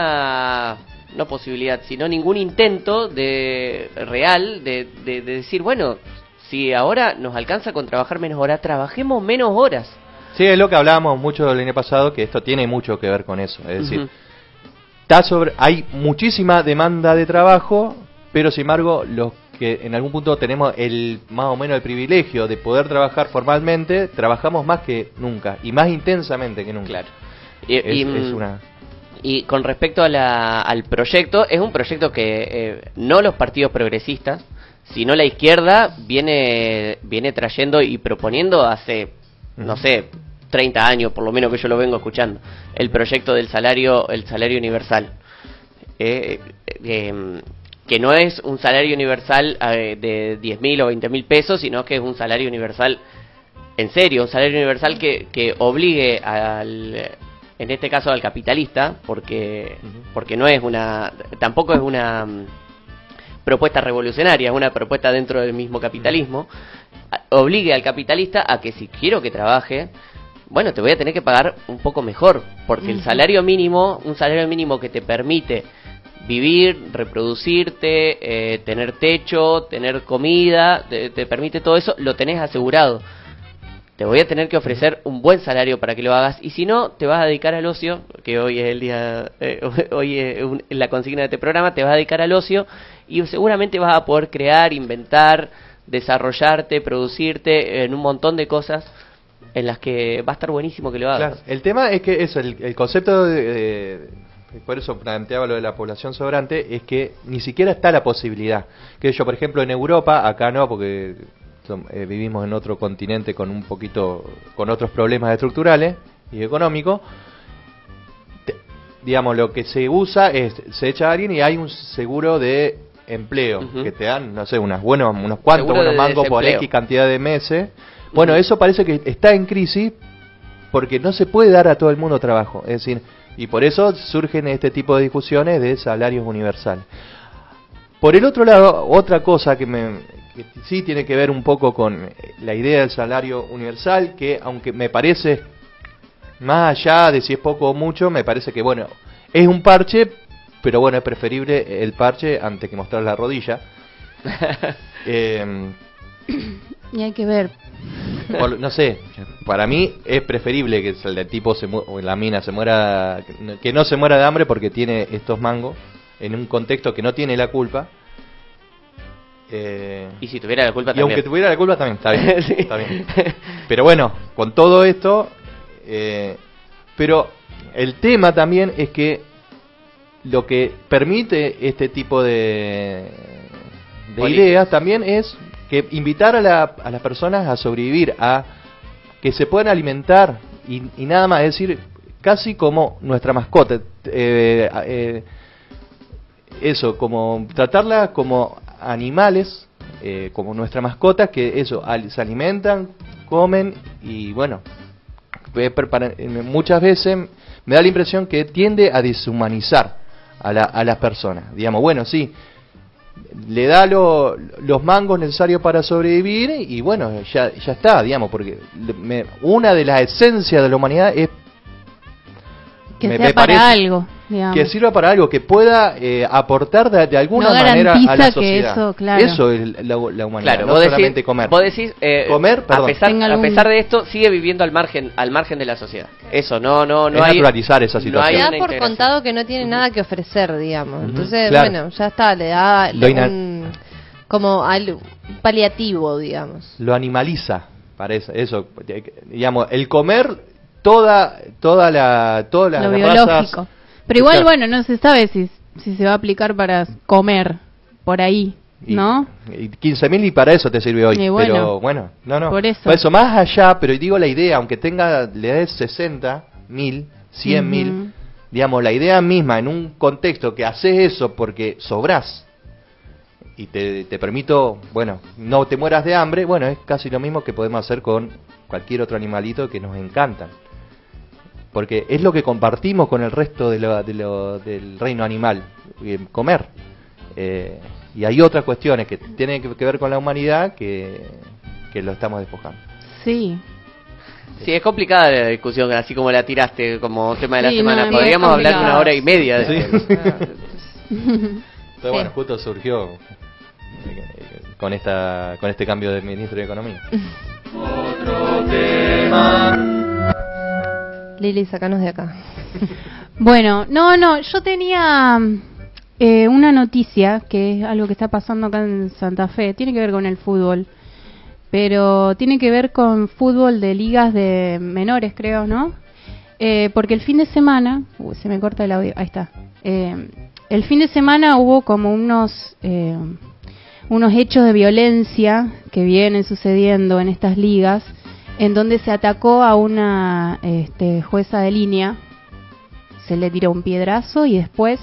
sino ningún intento real de decir, bueno, si ahora nos alcanza con trabajar menos horas, trabajemos menos horas. Sí, es lo que hablábamos mucho el año pasado, que esto tiene mucho que ver con eso. Es decir, hay muchísima demanda de trabajo, pero sin embargo, los que en algún punto tenemos más o menos el privilegio de poder trabajar formalmente, trabajamos más que nunca, y más intensamente que nunca. Claro. Y con respecto al proyecto, es un proyecto que no los partidos progresistas, sino la izquierda viene trayendo y proponiendo hace, no sé, 30 años, por lo menos que yo lo vengo escuchando, el proyecto del salario universal. Que no es un salario universal de 10.000 o 20.000 pesos, sino que es un salario universal en serio, un salario universal que obligue en este caso al capitalista, porque tampoco es una propuesta revolucionaria, es una propuesta dentro del mismo capitalismo, obligue al capitalista a que si quiero que trabaje, bueno, te voy a tener que pagar un poco mejor, porque el salario mínimo, un salario mínimo que te permite vivir, reproducirte, tener techo, tener comida, te permite todo eso, lo tenés asegurado. Te voy a tener que ofrecer un buen salario para que lo hagas, y si no, te vas a dedicar al ocio, que hoy es el día, hoy es la consigna de este programa, te vas a dedicar al ocio, y seguramente vas a poder crear, inventar, desarrollarte, producirte en un montón de cosas en las que va a estar buenísimo que lo hagas. Claro. El tema es que eso, el concepto por eso planteaba lo de la población sobrante, es que ni siquiera está la posibilidad. Que yo, por ejemplo, en Europa, acá no, porque vivimos en otro continente con otros problemas estructurales y económicos. Digamos, lo que se usa es, se echa a alguien y hay un seguro de empleo, que te dan, no sé, unos cuantos mangos por X cantidad de meses. Bueno, eso parece que está en crisis porque no se puede dar a todo el mundo trabajo. Es decir, y por eso surgen este tipo de discusiones de salarios universales. Por el otro lado, otra cosa que sí tiene que ver un poco con la idea del salario universal, que aunque me parece, más allá de si es poco o mucho, me parece que, bueno, es un parche, pero bueno, es preferible el parche antes que mostrar la rodilla. Y hay que ver. No sé, para mí es preferible que el tipo o la mina se muera, que no se muera de hambre porque tiene estos mangos en un contexto que no tiene la culpa. Y si tuviera la culpa también. Y aunque tuviera la culpa también, está bien, sí. Está bien. Pero bueno, con todo esto, pero el tema también es que lo que permite este tipo de ideas también es que invitar a las personas a sobrevivir, a que se puedan alimentar y nada más, es decir, casi como nuestra mascota. eso, como tratarla como animales, como nuestra mascota, que eso, se alimentan, comen y bueno, muchas veces me da la impresión que tiende a deshumanizar a las personas. Digamos, bueno, sí, le da los mangos necesarios para sobrevivir y bueno, ya está, digamos, porque una de las esencias de la humanidad es que sea para algo, digamos. Que sirva para algo, que pueda aportar de alguna manera a la sociedad. Eso, claro. Eso es la humanidad, claro, no solamente comer. Vos decís, comer, perdón. a pesar de esto, sigue viviendo al margen de la sociedad. Eso, no es hay naturalizar esa situación. Le da por contado que no tiene nada que ofrecer, digamos. Entonces, claro. bueno, ya está, le da como algo paliativo, digamos. Lo animaliza, para eso, digamos, el comer toda la lo biológico. Pero igual, bueno, no se sabe si se va a aplicar para comer por ahí, ¿no? Y 15.000 y para eso te sirve hoy. Bueno, pero bueno, no. Por eso más allá, pero digo la idea, aunque le des 60.000, 100.000, digamos, la idea misma en un contexto que haces eso porque sobrás y te permito, bueno, no te mueras de hambre, bueno, es casi lo mismo que podemos hacer con cualquier otro animalito que nos encantan. Porque es lo que compartimos con el resto del reino animal, comer. Y hay otras cuestiones que tienen que ver con la humanidad que lo estamos despojando. Sí. Sí, es complicada la discusión, así como la tiraste como tema de la semana. No, podríamos hablar 1 hora y media de esto. Entonces, bueno, justo surgió con este cambio de ministro de Economía. Otro tema. Lili, sacanos de acá. Bueno, no, yo tenía una noticia, que es algo que está pasando acá en Santa Fe, tiene que ver con el fútbol, pero tiene que ver con fútbol de ligas de menores, creo, ¿no? Porque el fin de semana, se me corta el audio, ahí está. El fin de semana hubo como unos hechos de violencia que vienen sucediendo en estas ligas, en donde se atacó a una jueza de línea, se le tiró un piedrazo y después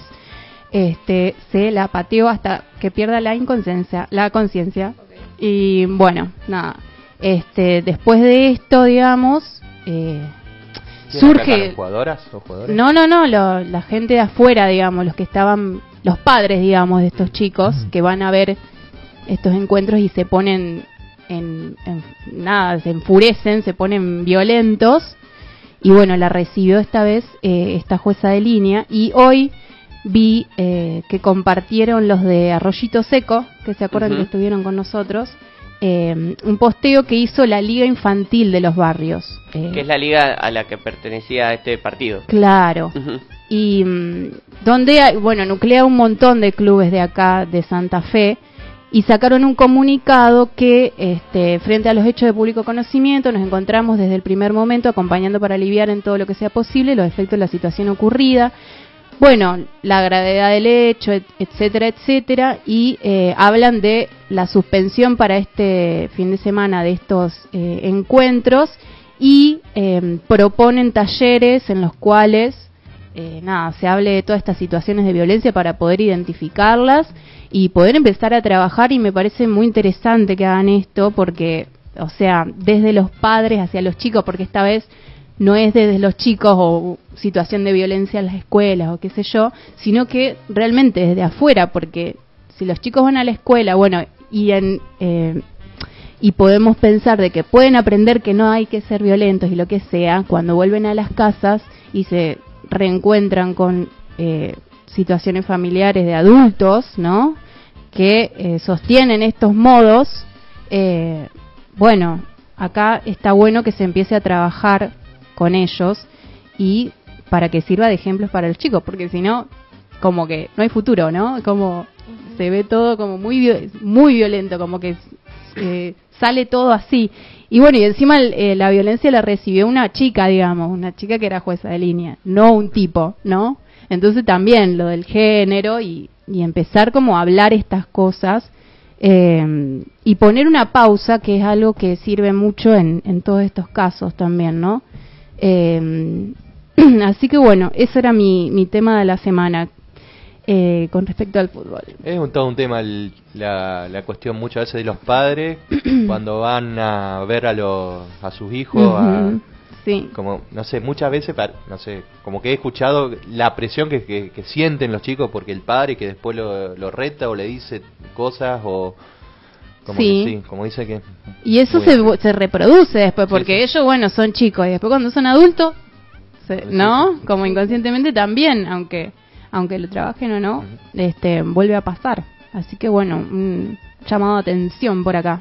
se la pateó hasta que pierda la conciencia. Okay. Y bueno, nada, después de esto, digamos, surge... ¿Jugadoras o jugadores? No, la gente de afuera, digamos, los que estaban, los padres, digamos, de estos chicos, que van a ver estos encuentros y se ponen... se enfurecen, se ponen violentos y bueno, la recibió esta vez esta jueza de línea y hoy vi que compartieron los de Arroyito Seco, que se acuerdan que estuvieron con nosotros, un posteo que hizo la Liga Infantil de los Barrios. Que es la liga a la que pertenecía este partido. Claro. Y donde, nuclea un montón de clubes de acá, de Santa Fe, y sacaron un comunicado que frente a los hechos de público conocimiento nos encontramos desde el primer momento acompañando para aliviar en todo lo que sea posible los efectos de la situación ocurrida, la gravedad del hecho, etcétera, y hablan de la suspensión para este fin de semana de estos encuentros y proponen talleres en los cuales se hable de todas estas situaciones de violencia para poder identificarlas y poder empezar a trabajar, y me parece muy interesante que hagan esto porque, o sea, desde los padres hacia los chicos, porque esta vez no es desde los chicos o situación de violencia en las escuelas o qué sé yo, sino que realmente desde afuera, porque si los chicos van a la escuela, y podemos pensar de que pueden aprender que no hay que ser violentos y lo que sea, cuando vuelven a las casas y se reencuentran con situaciones familiares de adultos, ¿no?, que sostienen estos modos, acá está bueno que se empiece a trabajar con ellos y para que sirva de ejemplos para los chicos, porque si no, como que no hay futuro, ¿no? Como se ve todo como muy violento, como que sale todo así. Y y encima la violencia la recibió una chica, digamos, una chica que era jueza de línea, no un tipo, ¿no? Entonces también lo del género y empezar como a hablar estas cosas y poner una pausa, que es algo que sirve mucho en todos estos casos también, ¿no? Así que ese era mi tema de la semana. con respecto al fútbol. Es todo un tema la cuestión muchas veces de los padres cuando van a ver a sus hijos, sí. Como, no sé, muchas veces, no sé, como que he escuchado la presión que sienten los chicos porque el padre que después lo reta o le dice cosas o... Como sí. Que sí, como dice que... Y eso se reproduce después, porque ellos, bueno, son chicos y después cuando son adultos, ¿no? Como inconscientemente también, aunque lo trabajen o no, vuelve a pasar. Así que bueno, un llamado de atención por acá.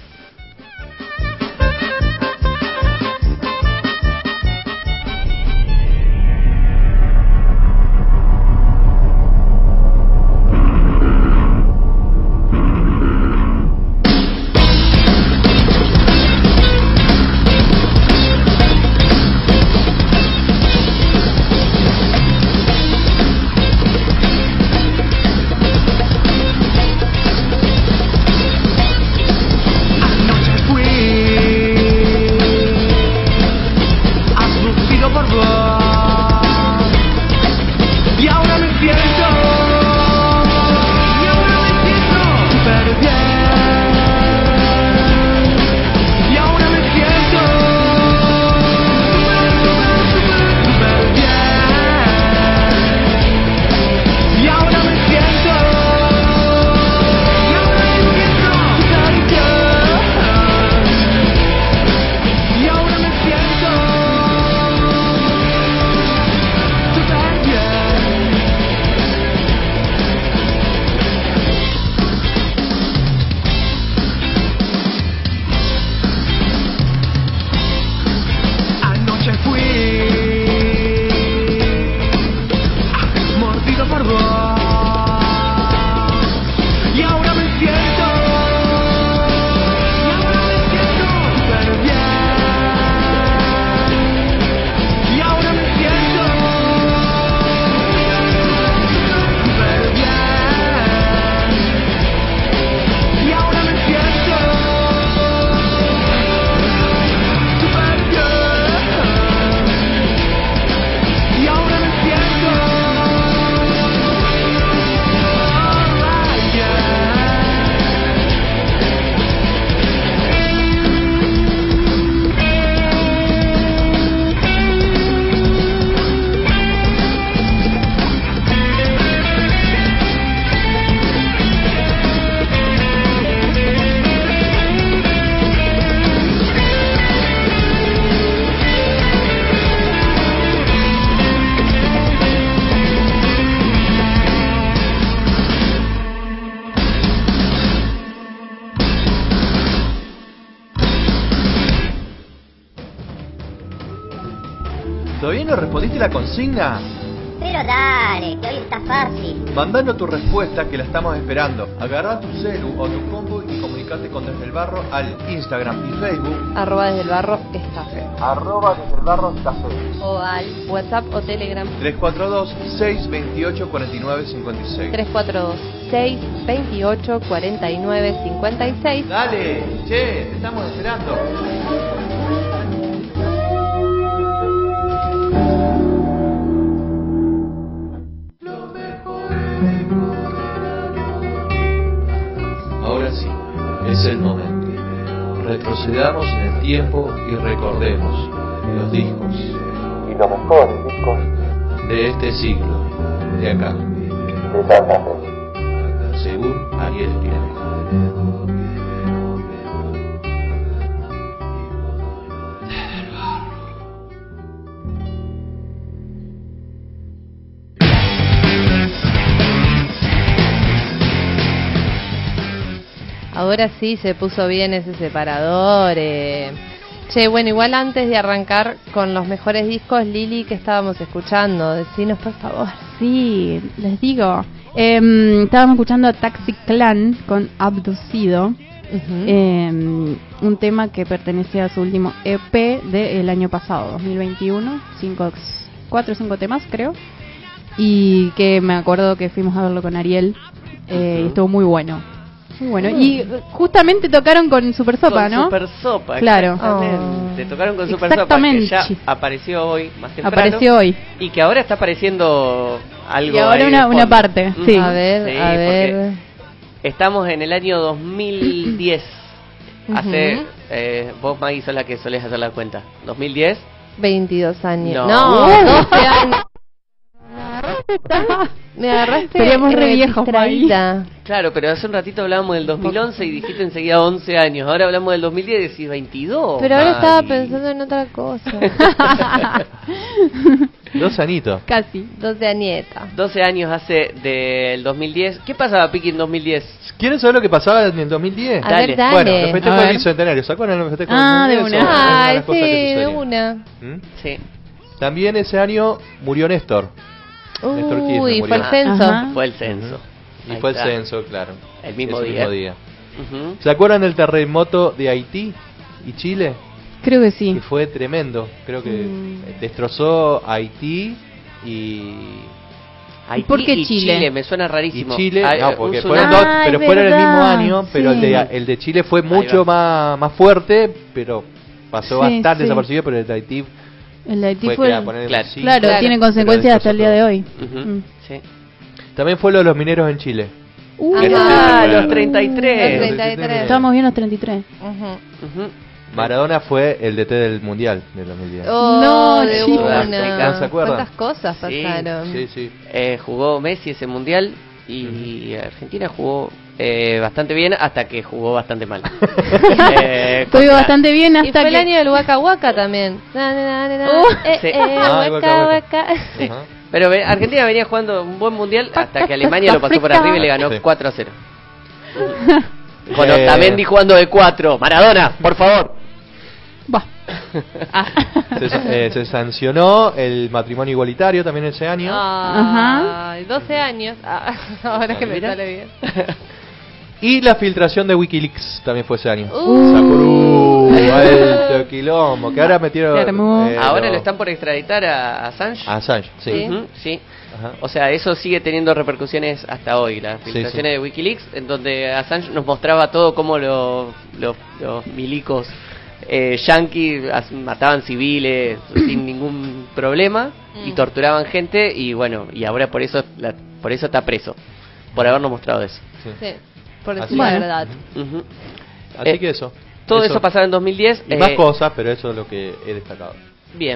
¿Todavía no respondiste la consigna? Pero dale, que hoy está fácil. Mandanos tu respuesta que la estamos esperando. Agarrá tu celu o tu compu y comunicate con Desde el Barro al Instagram y Facebook @Desde el Barro Estafe. @Desde el Barro Estafe. O al WhatsApp o Telegram 342-628-4956. 342-628-4956. Dale, che, te estamos esperando. Ahora sí, es el momento. Retrocedamos en el tiempo y recordemos los discos Y los mejores discos de este siglo, de acá, de Santa Fe. según Ariel Pinedo. Ahora sí se puso bien ese separador. Che, bueno, igual antes de arrancar con los mejores discos, Lili, ¿qué estábamos escuchando? Decinos, por favor. Sí, les digo. Estábamos escuchando a Taxi Clan con Abducido. Un tema que pertenece a su último EP del año pasado, 2021. 4 o 5 temas, creo. Y que me acuerdo que fuimos a verlo con Ariel. Y estuvo muy bueno. Muy bueno. Y justamente tocaron con Super Sopa, con ¿no? Super Sopa, claro. Exactamente. Tocaron con Super Sopa, que ya apareció hoy, más temprano. Apareció hoy. Y que ahora está apareciendo algo. Y ahora ahí una parte, sí. A ver. Estamos en el año 2010. Vos, Maggie, sos la que solés hacer la cuenta. ¿2010? 22 años. No. 12 años. Me agarraste. Seríamos re viejos, distraída. Claro, pero hace un ratito hablábamos del 2011 y dijiste enseguida 11 años. Ahora hablamos del 2010 y decís 22. Pero ahora estaba pensando en otra cosa. 12 añitos. Casi. 12 añetas. 12 años hace del 2010. ¿Qué pasaba, Piki, en 2010? ¿Quieren saber lo que pasaba en el 2010? A ver, dale. Bueno, los festejos del bicentenario. ¿Se acuerdan de los festejos de del bicentenario? una. Ay, sí, de una. Sí. También ese año murió Néstor. Néstor Kirchner Uy, murió. fue el censo. Ajá. Fue el censo. Y Ahí fue el está. censo, claro. El mismo Ese día. mismo día. Ujú. ¿Se acuerdan del terremoto de Haití y Chile? Creo que sí. Que fue tremendo. Creo que destrozó Haití y... Haití ¿Por qué y Chile? Me suena rarísimo. Y Chile, Ah, no, porque un fueron tsunami. dos, pero es fueron el mismo verdad, año, pero sí. el de Chile fue Ahí mucho más fuerte, pero pasó Sí, bastante sí. desapercibido, pero el de Haití El de Haití fue fue. que poner Claro. sí, Claro, tiene consecuencias pero hasta el día de hoy. Ujú. Sí. También fue lo de los mineros en Chile. Ah, Los los 33. Los 33. Estábamos bien los 33. Ujú. Maradona fue el DT del Mundial del 2010. No, de chicos. una. ¿No se acuerdan? ¿Cuántas cosas Sí, pasaron? Sí. Jugó Messi ese mundial y Argentina jugó bastante bien hasta que jugó bastante mal. Estuvo bastante bien Y hasta fue el que... año del Waka Waka también. Sí. Ah, el Waka Waka. Sí. Ajá. Pero Argentina venía jugando un buen mundial hasta que Alemania lo pasó por arriba y le ganó Sí. 4-0. Con Otamendi jugando de 4. Maradona, por favor. Bah. Se sancionó el matrimonio igualitario también ese año. Ay, 12 años. Ah, ahora que me Mira. sale bien. Y la filtración de Wikileaks también fue ese año. Uh. Alto quilombo. Que ahora metieron. Se armó. Ahora lo están por extraditar a Assange. Assange, sí. Ujú, sí. Ajá. O sea, eso sigue teniendo repercusiones hasta hoy, las filtraciones de Wikileaks, en donde Assange nos mostraba todo cómo los milicos yanquis mataban civiles sin ningún problema y torturaban gente, y bueno, y ahora por eso está preso, por habernos mostrado eso. Sí, por Así decir la es. verdad. Ujú. Así que eso. Todo eso pasaba en 2010. Y más cosas, pero eso es lo que he destacado. Bien.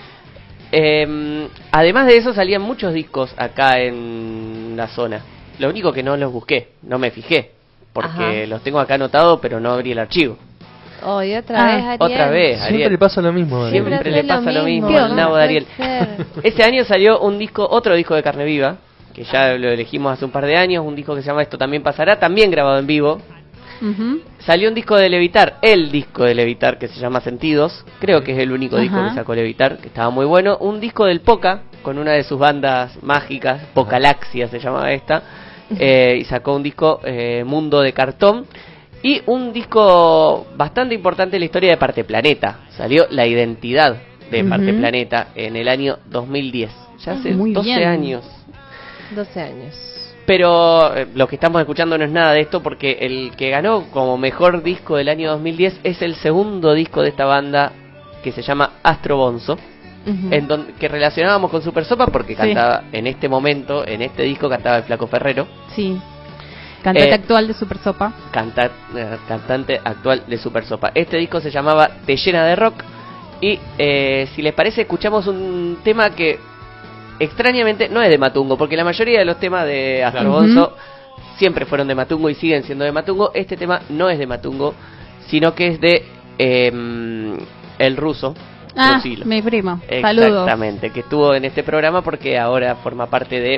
Además de eso salían muchos discos acá en la zona. Lo único que no los busqué, no me fijé, porque los tengo acá anotados, pero no abrí el archivo. Hoy otra vez, Ariel. Otra vez, Siempre Ariel. le pasa lo mismo. Siempre hace le pasa lo mismo ¿Qué al onda? nabo de Ariel. Puede ser. Este año salió otro disco de Carne Viva, que ya lo elegimos hace un par de años, un disco que se llama Esto También Pasará, también grabado en vivo. Salió un disco de Levitar, el disco de Levitar, que se llama Sentidos, creo que es el único disco que sacó Levitar, que estaba muy bueno. Un disco del Poca, con una de sus bandas mágicas, Pocalaxia se llamaba esta, y sacó un disco Mundo de Cartón. Y un disco bastante importante en la historia de Parte Planeta. Salió La Identidad de Parte Planeta en el año 2010. Ya hace Muy 12 bien. años. 12 años. Pero lo que estamos escuchando no es nada de esto, porque el que ganó como mejor disco del año 2010 es el segundo disco de esta banda, que se llama Astro Bonzo, en donde, que relacionábamos con Super Sopa porque cantaba en este momento, en este disco cantaba el Flaco Ferrero. Sí. Cantante actual de Super Sopa. Cantante actual de Super Sopa. Este disco se llamaba Te Llena de Rock. Y si les parece, escuchamos un tema que extrañamente no es de Matungo, porque la mayoría de los temas de Astro Bonzo siempre fueron de Matungo y siguen siendo de Matungo. Este tema no es de Matungo, sino que es de El Ruso. Lucilo. Mi primo. Saludos. Exactamente, que estuvo en este programa porque ahora forma parte de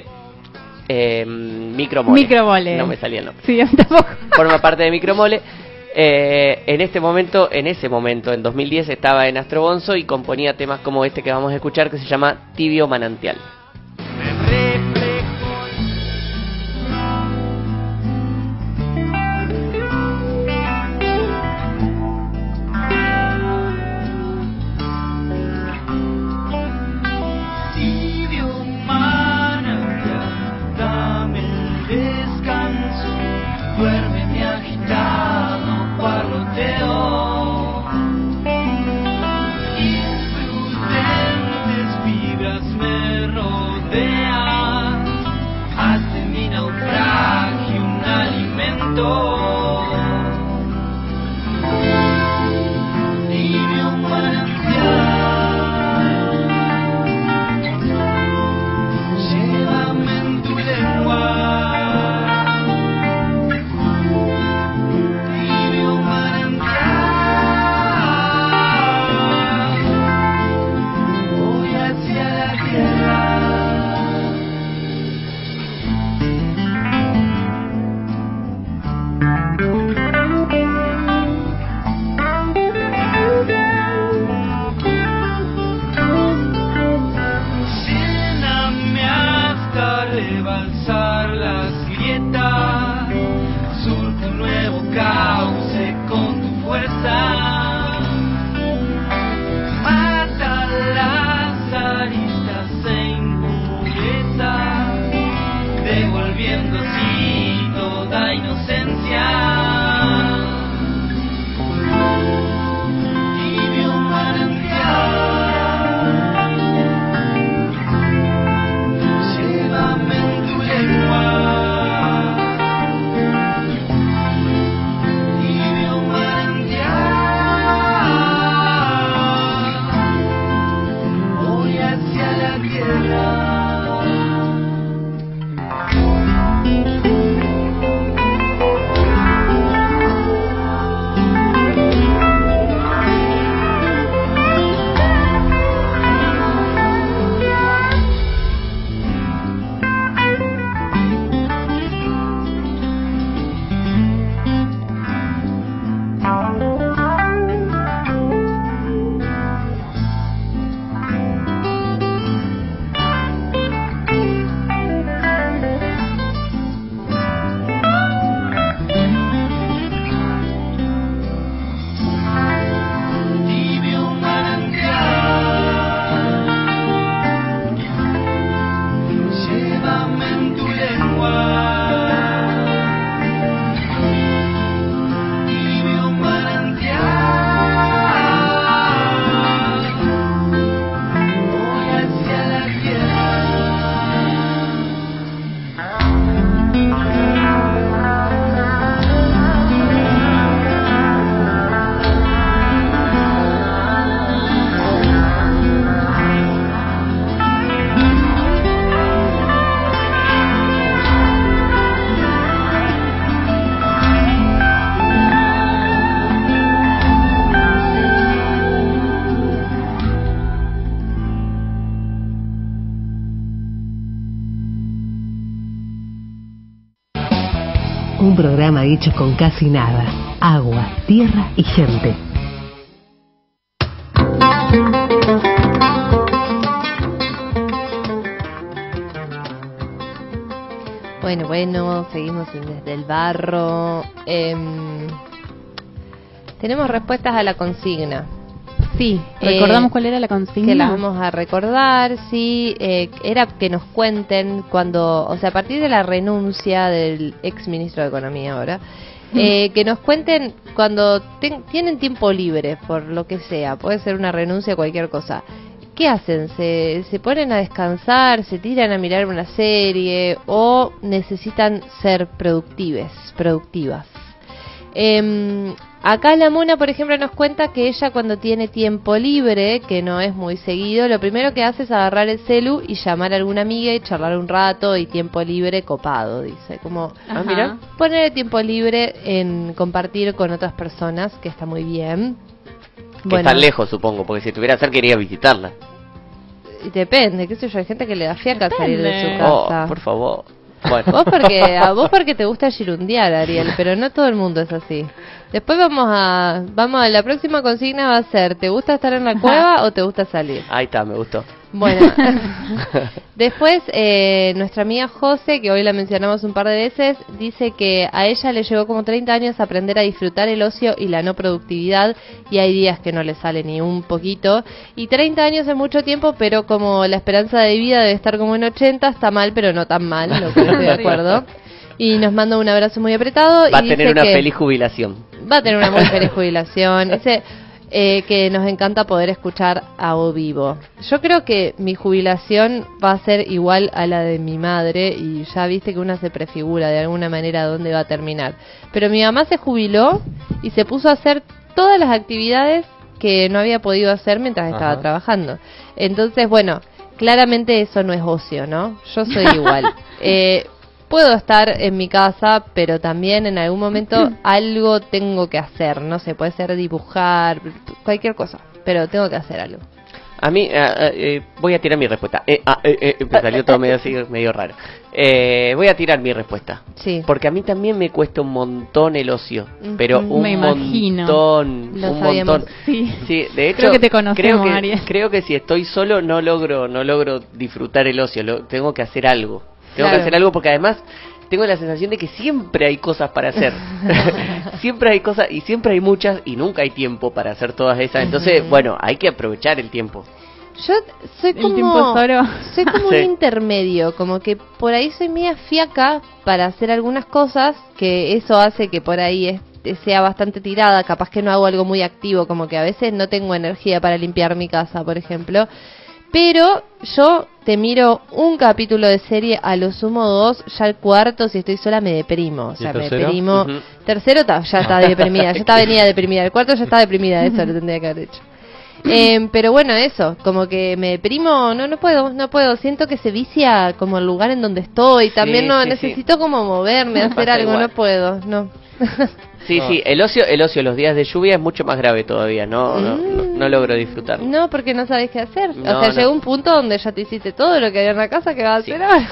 Micromole. Micromole. No me salía el nombre. Sí, tampoco. Forma parte de Micromole. En ese momento, en 2010, estaba en Astro Bonzo y componía temas como este que vamos a escuchar, que se llama Tibio Manantial. Duérmeme pureza, mata las aristas e impureza, devolviendo así toda inocencia. Tibio manantial, llévame en tu lengua. Tibio manantial, voy hacia la tierra. Un programa hecho con casi nada: agua, tierra y gente. Bueno, seguimos Desde el Barro. Tenemos respuestas a la consigna. Sí, ¿recordamos cuál era la consigna? Que la vamos a recordar, sí. Era que nos cuenten cuando, o sea, a partir de la renuncia del ex ministro de Economía ahora, que nos cuenten cuando tienen tiempo libre, por lo que sea, puede ser una renuncia, cualquier cosa. ¿Qué hacen? ¿Se ponen a descansar? ¿Se tiran a mirar una serie? ¿O necesitan ser productivas? Acá la Mona, por ejemplo, nos cuenta que ella cuando tiene tiempo libre, que no es muy seguido, lo primero que hace es agarrar el celu y llamar a alguna amiga y charlar un rato, y tiempo libre copado, dice. Como, mira, poner el tiempo libre en compartir con otras personas, que está muy bien. Que está lejos, supongo, porque si estuviera cerca iría a visitarla. Depende, qué sé yo, hay gente que le da fiaca salir de su casa. Oh, por favor. Bueno. Vos porque te gusta girundear, Ariel, pero no todo el mundo es así. Después vamos a la próxima consigna va a ser: ¿te gusta estar en la cueva o te gusta salir? Ahí está, me gustó. Bueno, después nuestra amiga José, que hoy la mencionamos un par de veces, dice que a ella le llevó como 30 años aprender a disfrutar el ocio y la no productividad, y hay días que no le sale ni un poquito, y 30 años es mucho tiempo, pero como la esperanza de vida debe estar como en 80, está mal, pero no tan mal, lo que estoy de acuerdo. Y nos manda un abrazo muy apretado. Va a tener una feliz jubilación. Va a tener una muy feliz jubilación. Dice que nos encanta poder escuchar a O Vivo. Yo creo que mi jubilación va a ser igual a la de mi madre, y ya viste que una se prefigura de alguna manera dónde va a terminar. Pero mi mamá se jubiló y se puso a hacer todas las actividades que no había podido hacer mientras estaba trabajando. Entonces, bueno, claramente eso no es ocio, ¿no? Yo soy igual. Puedo estar en mi casa, pero también en algún momento algo tengo que hacer. No sé, puede ser dibujar, cualquier cosa, pero tengo que hacer algo. A mí, voy a tirar mi respuesta. Me salió todo medio así, medio raro. Voy a tirar mi respuesta. Sí. Porque a mí también me cuesta un montón el ocio. Pero un montón. Sí. Sí, de hecho, creo que te conocemos, creo que si estoy solo no logro disfrutar el ocio. Tengo que hacer algo. Tengo que hacer algo porque además tengo la sensación de que siempre hay cosas para hacer. Siempre hay cosas y siempre hay muchas y nunca hay tiempo para hacer todas esas. Entonces, bueno, hay que aprovechar el tiempo. Yo soy como un intermedio, como que por ahí soy media fiaca para hacer algunas cosas, que eso hace que por ahí sea bastante tirada, capaz que no hago algo muy activo, como que a veces no tengo energía para limpiar mi casa, por ejemplo. Pero yo te miro un capítulo de serie, a lo sumo 2, ya el cuarto, si estoy sola me deprimo. O sea, me deprimo. Tercero ya está deprimida, venía deprimida. El cuarto ya está deprimida, eso lo tendría que haber hecho. Pero bueno, eso, como que me deprimo, no puedo, siento que se vicia como el lugar en donde estoy, también necesito como moverme, hacer algo, igual. No puedo, no. Sí, el ocio los días de lluvia es mucho más grave todavía, no logro disfrutar. No, porque no sabes qué hacer. Llegó un punto donde ya te hiciste todo lo que había en la casa, ¿qué vas a hacer ahora?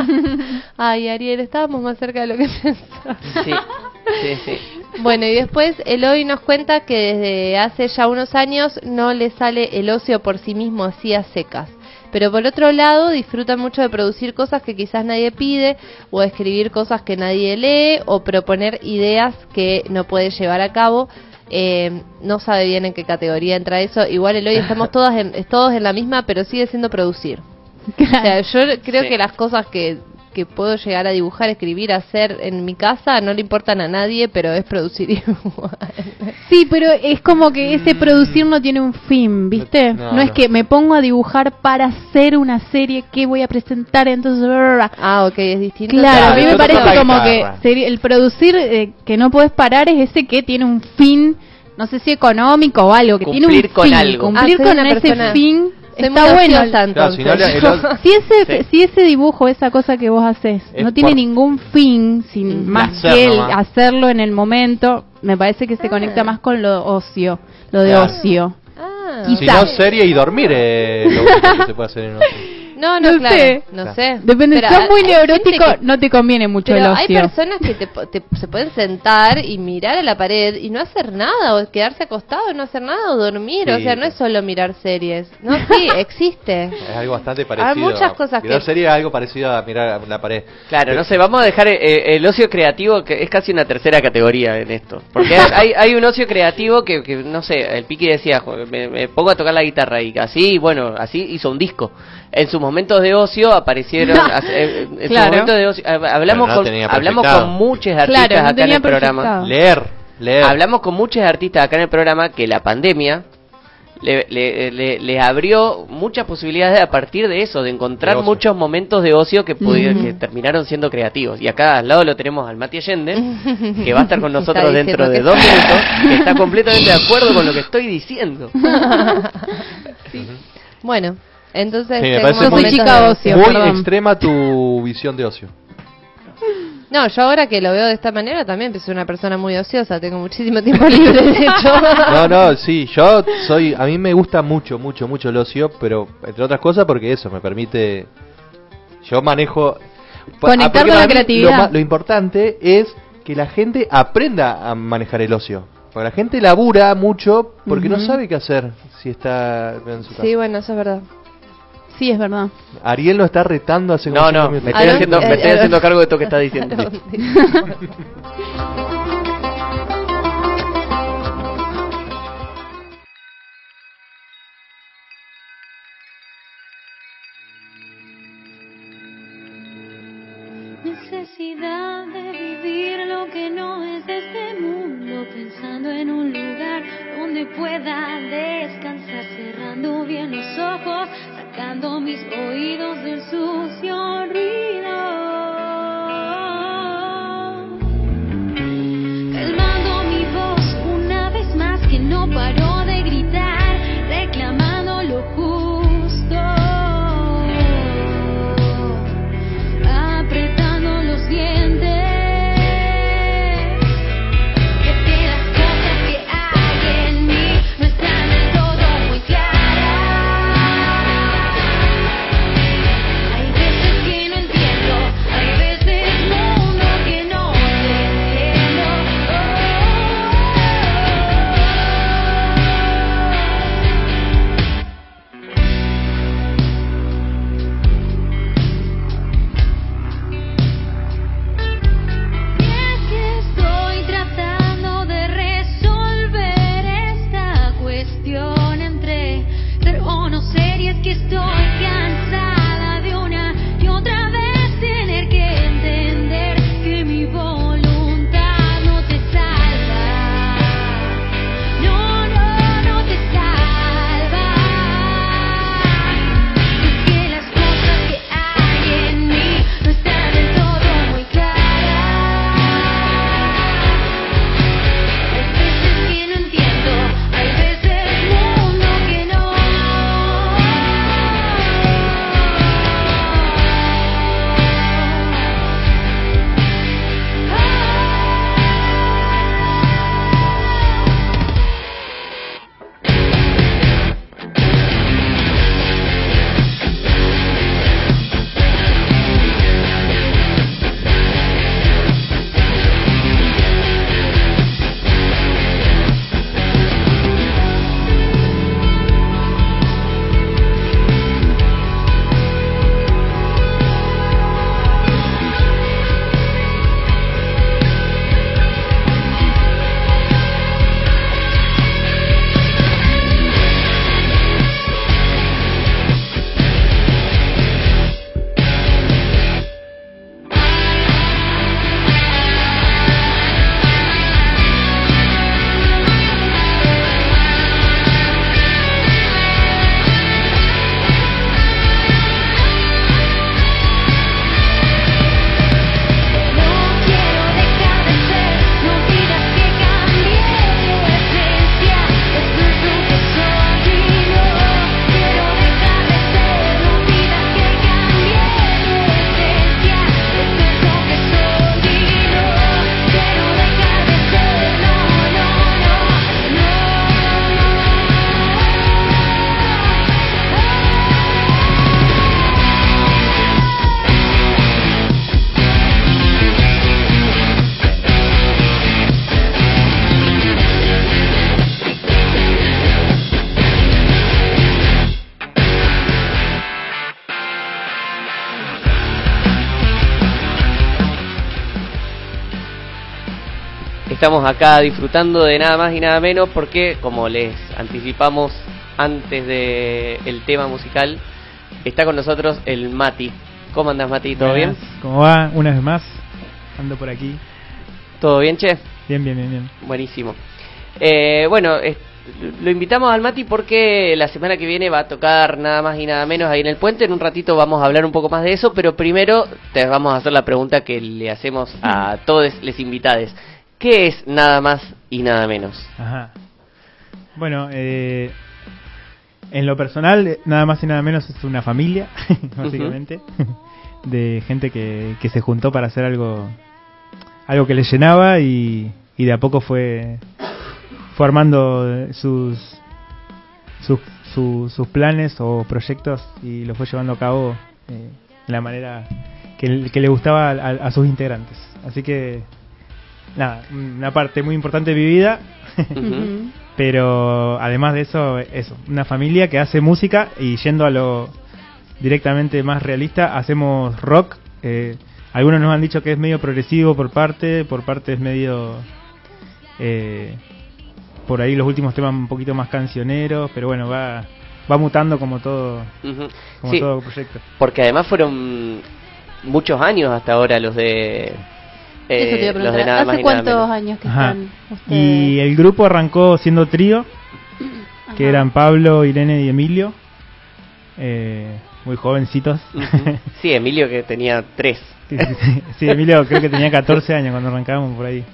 Ay, Ariel, estábamos más cerca de lo que pensaba. Sí. Bueno, y después Eloy nos cuenta que desde hace ya unos años no le sale el ocio por sí mismo así a secas. Pero por otro lado disfruta mucho de producir cosas que quizás nadie pide, o escribir cosas que nadie lee, o proponer ideas que no puede llevar a cabo. No sabe bien en qué categoría entra eso. Igual Eloy estamos todos en la misma, pero sigue siendo producir. Claro. O sea, yo creo que las cosas que puedo llegar a dibujar, escribir, hacer en mi casa no le importan a nadie, pero es producir igual. Sí, pero es como que ese producir no tiene un fin, ¿viste? No es que me pongo a dibujar para hacer una serie que voy a presentar, entonces... ok, es distinto. Claro, a mí me parece como que el producir que no podés parar es ese que tiene un fin, no sé si económico o algo, que tiene un fin. Cumplir con ese fin. Está bueno. Claro, si ese dibujo, esa cosa que vos haces, no tiene ningún fin más que hacerlo en el momento, me parece que se conecta más con lo ocio, de ocio. Si no, serie y dormir lo único que se puede hacer en ocio. No sé. No sé. Depende, si sos muy neurótico, no te conviene mucho el ocio. Hay personas que se pueden sentar y mirar a la pared y no hacer nada, o quedarse acostado y no hacer nada, o dormir. O sea, no es solo mirar series. No, sí, existe. Es algo bastante parecido. Hay muchas cosas mirar serie es algo parecido a mirar la pared. Claro, no sé, vamos a dejar el ocio creativo, que es casi una tercera categoría en esto. Porque hay un ocio creativo que no sé, el Piqui decía, me pongo a tocar la guitarra y así, bueno, así hizo un disco. En sus momentos de ocio aparecieron en sus momentos de ocio, hablamos con muchos artistas acá en el programa. Leer. Hablamos con muchos artistas acá en el programa que la pandemia les abrió muchas posibilidades a partir de eso, de encontrar muchos momentos de ocio que terminaron siendo creativos. Y acá al lado lo tenemos al Mati Allende, que va a estar con nosotros dentro de 2 minutos, que está completamente de acuerdo con lo que estoy diciendo. Bueno, entonces me parece muy extrema tu visión de ocio. No, yo ahora que lo veo de esta manera también soy una persona muy ociosa, tengo muchísimo tiempo libre, de hecho. Sí, a mí me gusta mucho el ocio, pero entre otras cosas porque eso me permite, yo manejo, conectar con la creatividad. Lo importante es que la gente aprenda a manejar el ocio. Porque la gente labura mucho porque no sabe qué hacer si está en su casa. Sí, bueno, eso es verdad. Sí, es verdad. Ariel lo está retando hace No, me estoy haciendo cargo de esto que está diciendo. Necesidad de vivir lo que no es de este mundo, pensando en un lugar donde pueda descansar, cerrando bien los ojos, sacando mis oídos del sucio ruido, calmando mi voz una vez más que no paró de gritar, reclamando lo justo, apretando los dientes. No Estamos acá disfrutando de nada más y nada menos porque, como les anticipamos antes del tema musical, está con nosotros el Mati. ¿Cómo andás, Mati? ¿Todo bien? ¿Cómo va? Una vez más, ando por aquí. ¿Todo bien, che? Bien. Buenísimo. Bueno, lo invitamos al Mati porque la semana que viene va a tocar nada más y nada menos ahí en el Puente. En un ratito vamos a hablar un poco más de eso, pero primero te vamos a hacer la pregunta que le hacemos a todos los invitados. ¿Qué es nada más y nada menos? Ajá. Bueno, en lo personal, nada más y nada menos es una familia, básicamente, de gente que se juntó para hacer algo que les llenaba y de a poco fue armando sus planes o proyectos y los fue llevando a cabo de la manera que le gustaba a sus integrantes. Así que, nada, una parte muy importante de mi vida. Pero además de eso, una familia que hace música y yendo a lo directamente más realista, hacemos rock. Algunos nos han dicho que es medio progresivo por parte es medio... por ahí los últimos temas un poquito más cancioneros, pero bueno, va mutando como todo, sí, todo proyecto. Porque además fueron muchos años hasta ahora los de... Eso te iba a preguntar. Los de nada más ¿Hace y nada cuántos menos años que están ustedes? Y el grupo arrancó siendo trío, que eran Pablo, Irene y Emilio, muy jovencitos. Sí, Emilio que tenía 3. Sí, Emilio creo que tenía 14 años cuando arrancábamos por ahí.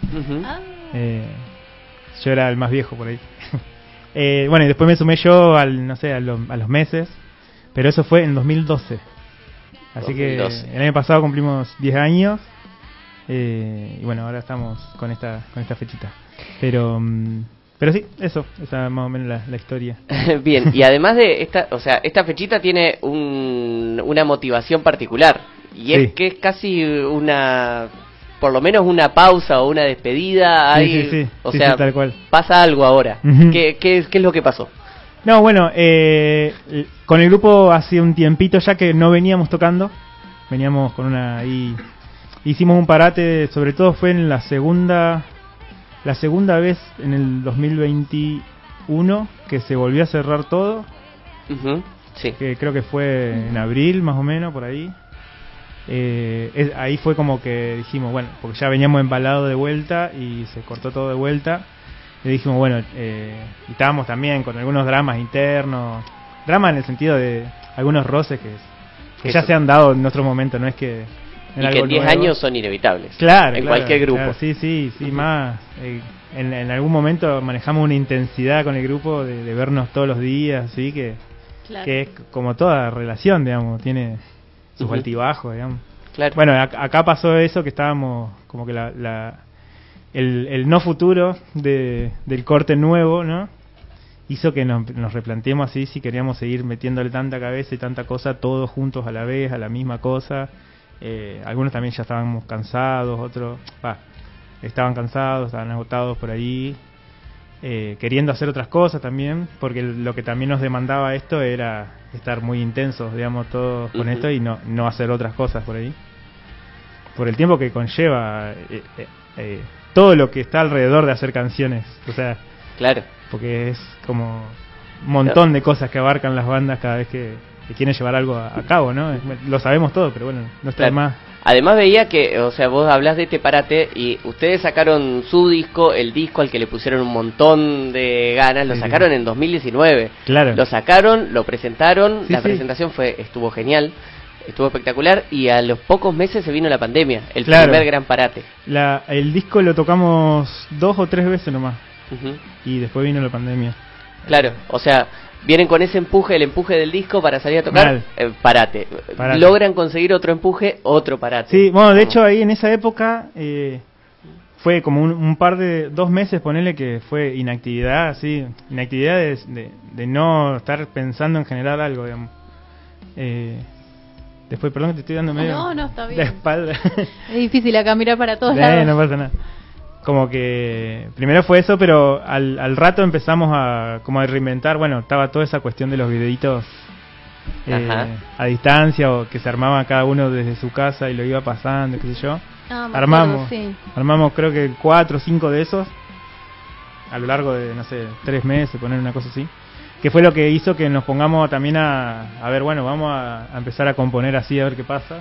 Yo era el más viejo por ahí. Bueno, y después me sumé yo a los meses, pero eso fue en 2012. Así 2012. Que el año pasado cumplimos 10 años. Y bueno, ahora estamos con esta fechita. Pero sí, esa es más o menos la historia. Bien, y además de esta fechita tiene una motivación particular. Y es que es casi por lo menos una pausa o una despedida. Sí, tal cual. Pasa algo ahora. ¿Qué es lo que pasó? No, bueno, con el grupo hace un tiempito ya que no veníamos tocando. Veníamos con hicimos un parate, sobre todo fue en la segunda vez en el 2021 que se volvió a cerrar todo. Sí. Que creo que fue en abril más o menos, por ahí. Ahí fue como que dijimos, bueno, porque ya veníamos embalados de vuelta y se cortó todo de vuelta. Y dijimos, bueno, y estábamos también con algunos dramas internos. Dramas en el sentido de algunos roces que ya se han dado en otro momento, no es que... Y que en 10 años son inevitables. Claro, en cualquier grupo. Claro, sí, más. En algún momento manejamos una intensidad con el grupo de vernos todos los días, así que es como toda relación, digamos, tiene sus altibajos, digamos. Claro. Bueno, acá pasó eso, que estábamos como que el no futuro del corte nuevo, ¿no? Hizo que nos replanteemos así si queríamos seguir metiéndole tanta cabeza y tanta cosa todos juntos a la vez, a la misma cosa. Algunos también ya estábamos cansados, otros estaban cansados, estaban agotados por ahí, queriendo hacer otras cosas también, porque lo que también nos demandaba esto era estar muy intensos, digamos, todos con esto y no hacer otras cosas por ahí, por el tiempo que conlleva todo lo que está alrededor de hacer canciones, o sea, claro, porque es como un montón de cosas que abarcan las bandas cada vez que quieren llevar algo a cabo, ¿no? Lo sabemos todo, pero bueno, no está de más. Además veía que, o sea, vos hablás de este parate y ustedes sacaron su disco, el disco al que le pusieron un montón de ganas, lo sacaron en 2019. Claro. Lo sacaron, lo presentaron, la presentación estuvo genial, estuvo espectacular y a los pocos meses se vino la pandemia, el primer gran parate. El disco lo tocamos 2 o 3 veces nomás y después vino la pandemia. Claro, o sea, vienen con ese empuje, el empuje del disco para salir a tocar, parate. Logran conseguir otro empuje, otro parate. Sí, bueno, de hecho ahí en esa época fue como un par de 2 meses, ponele, que fue inactividad, así, inactividad de no estar pensando en generar algo, digamos. Después, perdón que te estoy dando medio no, está bien. La espalda. Es difícil acá mirar para todos lados. No pasa nada. Como que primero fue eso, pero al rato empezamos a reinventar. Bueno, estaba toda esa cuestión de los videitos a distancia, o que se armaba cada uno desde su casa y lo iba pasando, qué sé yo. Armamos creo que 4 o 5 de esos a lo largo de, no sé, 3 meses, poner una cosa así. Que fue lo que hizo que nos pongamos también a ver, bueno, vamos a empezar a componer así, a ver qué pasa.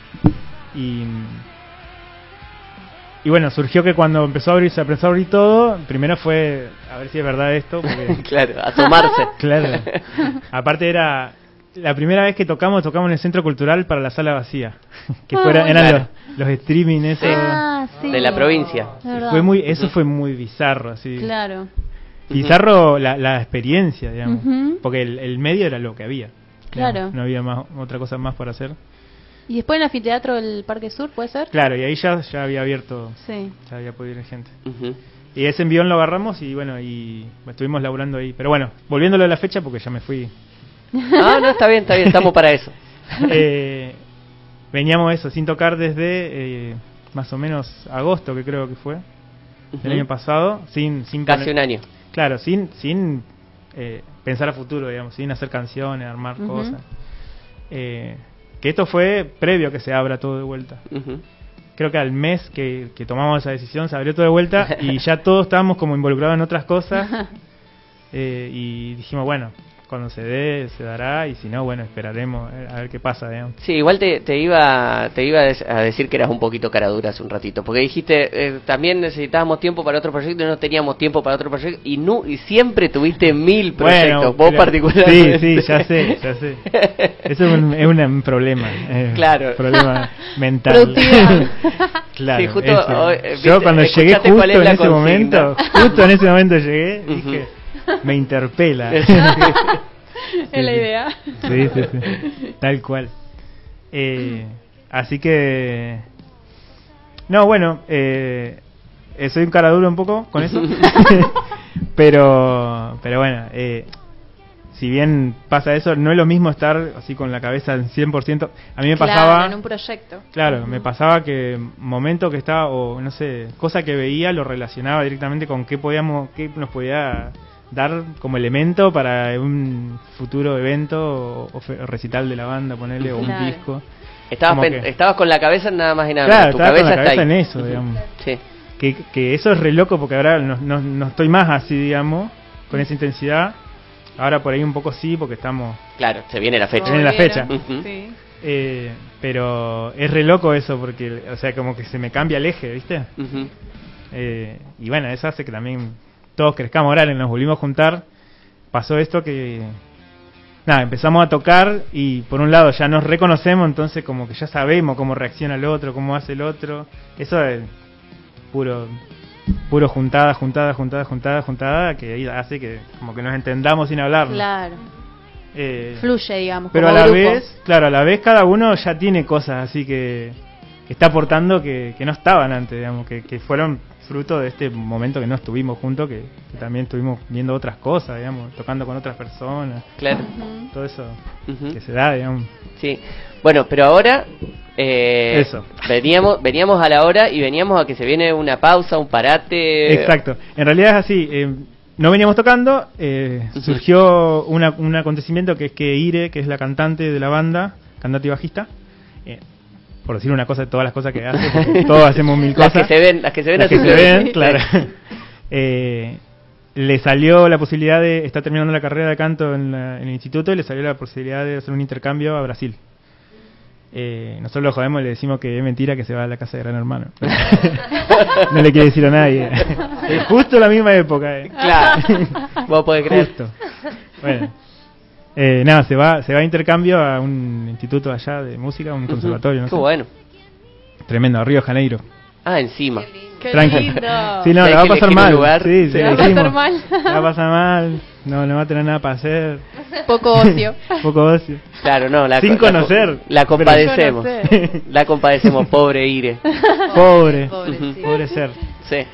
Y bueno, surgió que cuando se empezó a abrir todo, primero fue a ver si es verdad esto. Porque, claro, asomarse. Claro. Aparte era la primera vez que tocamos en el Centro Cultural para la sala vacía. Que eran los streaming esos. De la provincia. Eso fue muy bizarro, así. Claro. Bizarro la experiencia, digamos. Porque el medio era lo que había. Claro. Digamos, no había otra cosa más para hacer. ¿Y después en el anfiteatro del Parque Sur, puede ser? Claro, y ahí ya había abierto, ya había podido ir gente. Y ese envión lo agarramos y bueno, y estuvimos laburando ahí. Pero bueno, volviéndolo a la fecha porque ya me fui. No, está bien, estamos para eso. Veníamos sin tocar desde más o menos agosto, que creo que fue, del año pasado, sin casi un año. Claro, sin pensar a futuro, digamos, sin hacer canciones, armar cosas. Que esto fue previo a que se abra todo de vuelta. Creo que al mes que tomamos esa decisión se abrió todo de vuelta y ya todos estábamos como involucrados en otras cosas. Y dijimos, bueno, cuando se dé, se dará, y si no, bueno, esperaremos a ver qué pasa, digamos. Sí, igual te iba a decir que eras un poquito cara dura hace un ratito, porque dijiste, también necesitábamos tiempo para otro proyecto y no teníamos tiempo para otro proyecto, y siempre tuviste 1000 proyectos, vos particularmente. Sí, ya sé. Eso es un problema. Claro. Problema mental. Claro. Sí, justo, yo cuando llegué justo en ese momento, llegué, dije... Me interpela. Es la idea. Sí. Tal cual. Así que... No, bueno, soy un cara duro un poco con eso. pero bueno, si bien pasa eso, no es lo mismo estar así con la cabeza al 100%. A mí me pasaba... en un proyecto. Claro, me pasaba que momento que estaba, o no sé, cosa que veía, lo relacionaba directamente con qué nos podía... dar como elemento para un futuro evento o recital de la banda, ponerle, o un disco. Estabas con la cabeza en nada más y nada menos. Claro, tu cabeza con la cabeza en eso, digamos. Sí. Que eso es re loco porque ahora no estoy más así, digamos, con esa intensidad. Ahora por ahí un poco sí, porque estamos... Claro, se viene la fecha. Sí. Pero es re loco eso porque, o sea, como que se me cambia el eje, ¿viste? Y bueno, eso hace que también... todos crezcamos. Ahora nos volvimos a juntar, pasó esto que empezamos a tocar y por un lado ya nos reconocemos, entonces como que ya sabemos cómo reacciona el otro, cómo hace el otro. Eso es puro juntada, que ahí hace que como que nos entendamos sin hablar. Claro. Fluye, digamos. Pero como a la vez cada uno ya tiene cosas así que está aportando que no estaban antes, digamos, que fueron fruto de este momento que no estuvimos juntos, que también estuvimos viendo otras cosas, digamos, tocando con otras personas. Claro. Todo eso que se da, digamos. Sí. Bueno, pero ahora eso. Veníamos a la hora y veníamos a que se viene una pausa, un parate. Exacto. En realidad es así, no veníamos tocando, surgió un acontecimiento que es que Ire, que es la cantante de la banda, cantante y bajista, por decir una cosa de todas las cosas que hace, porque todos hacemos 1000 cosas. Las que se ven, claro. Le salió la posibilidad está terminando la carrera de canto en el instituto y le salió la posibilidad de hacer un intercambio a Brasil. Nosotros lo jodemos y le decimos que es mentira, que se va a la casa de Gran Hermano. No le quiere decir a nadie. Es justo la misma época. Claro. Vos podés creer. Justo. Bueno. Se va a intercambio a un instituto allá de música, un conservatorio, no sé. Qué bueno. Tremendo, a Río de Janeiro. Encima. Qué tranquilo. lindo. Sí, no, la va a pasar mal. Sí, la va a pasar mal. La va a pasar mal. No va a tener nada para hacer. Poco ocio. Claro, no. Sin conocer. La compadecemos. La compadecemos, pobre Ire. Pobre Sí. ser. Sí.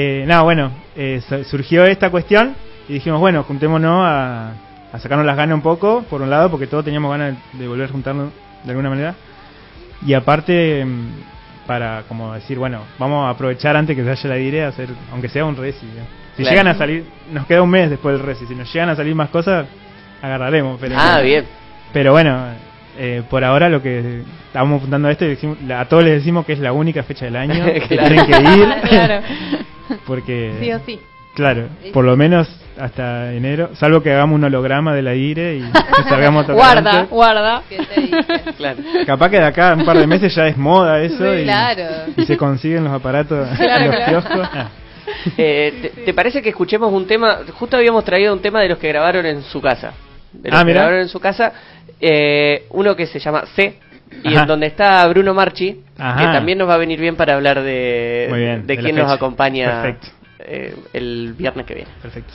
Surgió esta cuestión y dijimos, bueno, juntémonos a sacarnos las ganas un poco, por un lado, porque todos teníamos ganas de volver a juntarnos de alguna manera. Y aparte, para como decir, bueno, vamos a aprovechar antes que se haya la idea, hacer, aunque sea un reci. Si llegan a salir, nos queda un mes después del reci, si nos llegan a salir más cosas, agarraremos. Pero bien. Pero bueno, por ahora lo que estábamos apuntando a esto, a todos les decimos que es la única fecha del año que Claro. tienen que ir. Claro. Porque, Sí o sí. claro, por lo menos hasta enero, salvo que hagamos un holograma de la IRE y que salgamos a tocar Guarda, antes. guarda. ¿Qué te dije? Claro. Capaz que de acá a un par de meses ya es moda eso y, Claro. y se consiguen los aparatos Claro, en los claro. kioscos. ¿Te parece que escuchemos un tema? Justo habíamos traído un tema de los que grabaron en su casa. De los que mirá. grabaron en su casa, uno que se llama C, y Ajá. en donde está Bruno Marchi, Ajá. que también nos va a venir bien para hablar Muy bien, de de quién la nos fecha. acompaña Perfecto. El viernes que viene. Perfecto.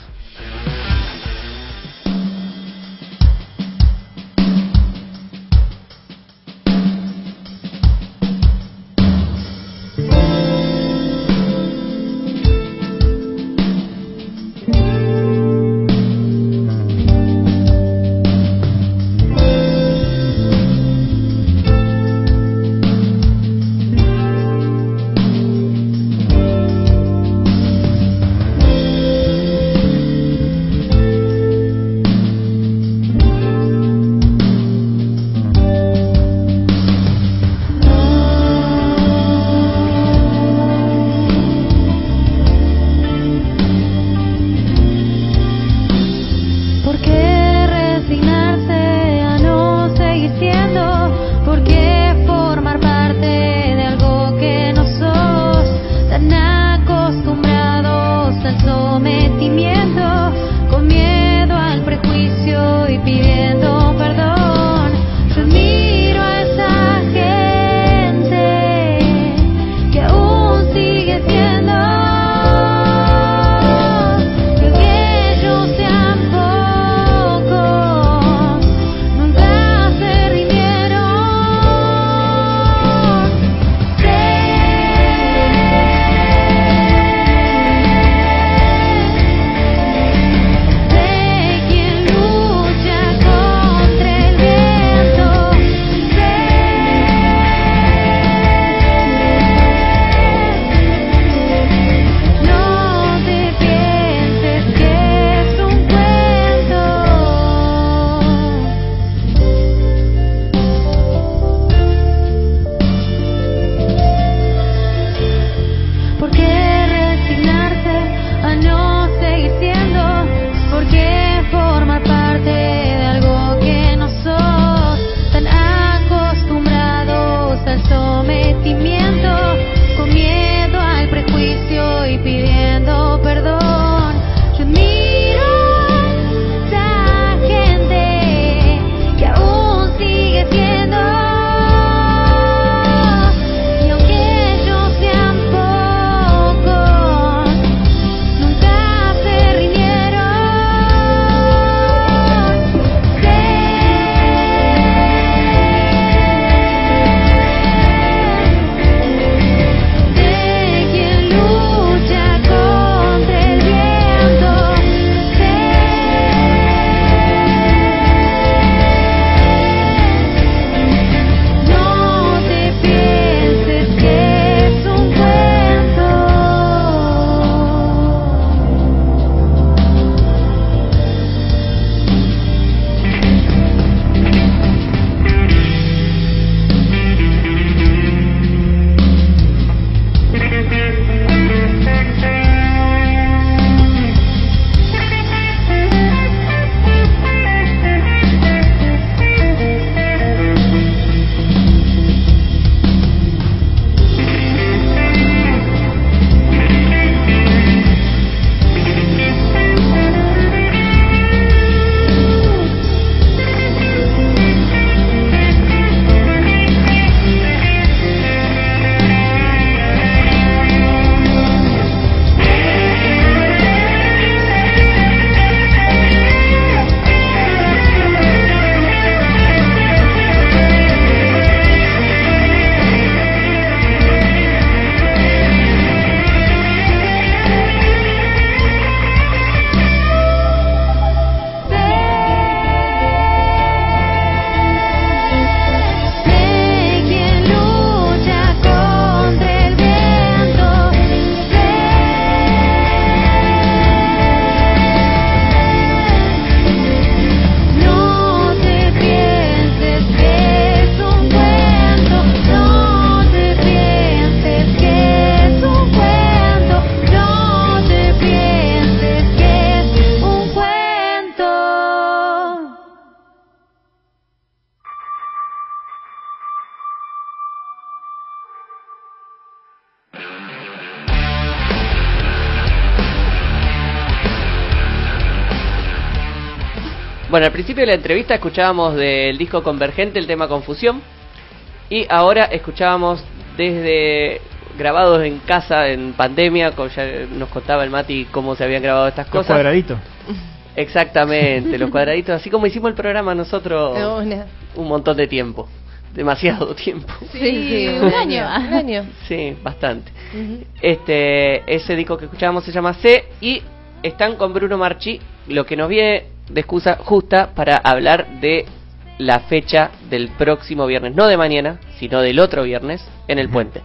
Bueno, al principio de la entrevista escuchábamos del disco Convergente el tema Confusión. Y ahora escuchábamos desde grabados en casa en pandemia, ya nos contaba el Mati cómo se habían grabado estas cosas. Los cuadraditos. Exactamente, los cuadraditos, así como hicimos el programa nosotros un montón de tiempo, demasiado tiempo. Sí, un año. Sí, bastante. Ese disco que escuchábamos se llama C y están con Bruno Marchi, lo que nos viene de excusa justa para hablar de la fecha del próximo viernes, no de mañana, sino del otro viernes, en el Puente.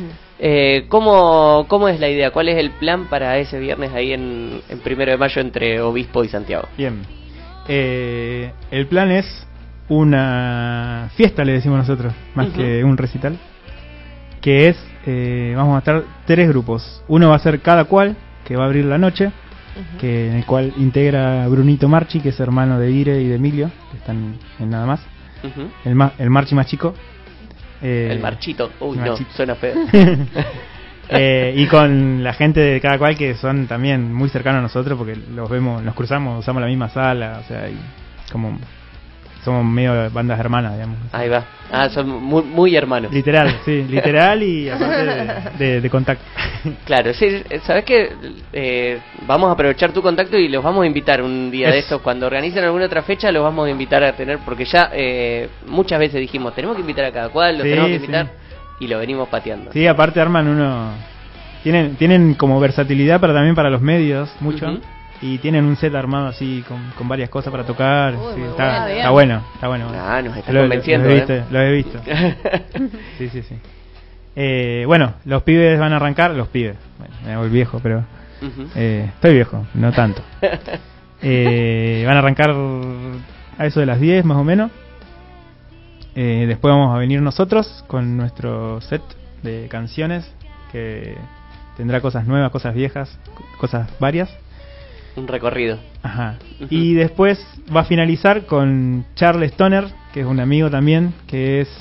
¿Cómo es la idea? ¿Cuál es el plan para ese viernes ahí en 1 de mayo entre Obispo y Santiago? Bien. El plan es una fiesta, le decimos nosotros, más que un recital, que es, vamos a estar 3 grupos. Uno va a ser Cada Cual, que va a abrir la noche, que en el cual integra Brunito Marchi, que es hermano de Ire y de Emilio, que están en Nada Más. El Marchi más chico. El Marchito, uy, Marchito. No, suena feo. Y con la gente de Cada Cual, que son también muy cercanos a nosotros, porque los vemos, nos cruzamos, usamos la misma sala, o sea, y como somos medio bandas hermanas, digamos. Ahí va. Son muy hermanos. Literal, sí, literal y aparte de contacto. Claro, sí, sabes que vamos a aprovechar tu contacto y los vamos a invitar un día de estos, cuando organicen alguna otra fecha, los vamos a invitar a tener, porque ya muchas veces dijimos, tenemos que invitar a Cada Cual, los tenemos que invitar, y lo venimos pateando. Sí, aparte arman tienen como versatilidad también para los medios, mucho. Y tienen un set armado así con varias cosas para tocar. Sí, está bueno. Nos está convenciendo. Lo he visto. Sí. Bueno, los pibes van a arrancar. Los pibes. Bueno, me hago el viejo, pero estoy viejo, no tanto. Van a arrancar a eso de las 10 más o menos. Después vamos a venir nosotros con nuestro set de canciones, que tendrá cosas nuevas, cosas viejas, cosas varias. Un recorrido. Ajá. Y después va a finalizar con Charles Stoner, que es un amigo también, que es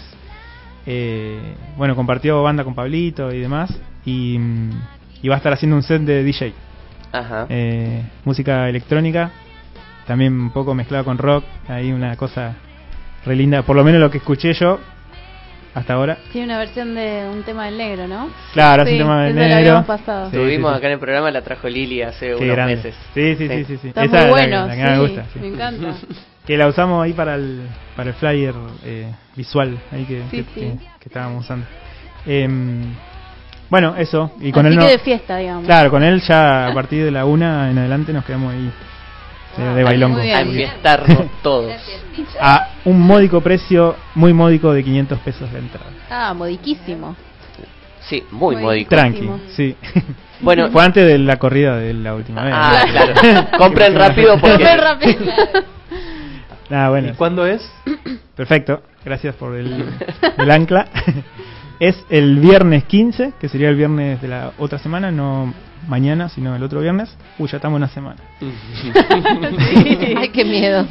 compartió banda con Pablito y demás, y va a estar haciendo un set de DJ. Ajá. Música electrónica, también un poco mezclado con rock, ahí una cosa re linda, por lo menos lo que escuché yo hasta ahora. Tiene una versión de un tema del negro, ¿no? Claro, es un tema del negro. Tuvimos acá en el programa, la trajo Lili hace unos meses. Sí. Está esa muy bueno, la que me gusta. Me encanta. Que la usamos ahí para el flyer visual ahí que estábamos usando. Bueno, eso. Y con así él que de fiesta, digamos. Claro, con él ya a partir de la 1 en adelante nos quedamos ahí de bailongo. A enfiestarnos todos. A un módico precio, muy módico, de 500 pesos la entrada. Modiquísimo. Sí, muy módico. Tranqui, sí. Bueno, fue antes de la corrida de la última vez. Claro. Compren rápido porque... Bueno. ¿Y cuándo es? Perfecto, gracias por el ancla. Es el viernes 15, que sería el viernes de la otra semana, no mañana, sino el otro viernes. Ya estamos una semana. Ay, qué miedo.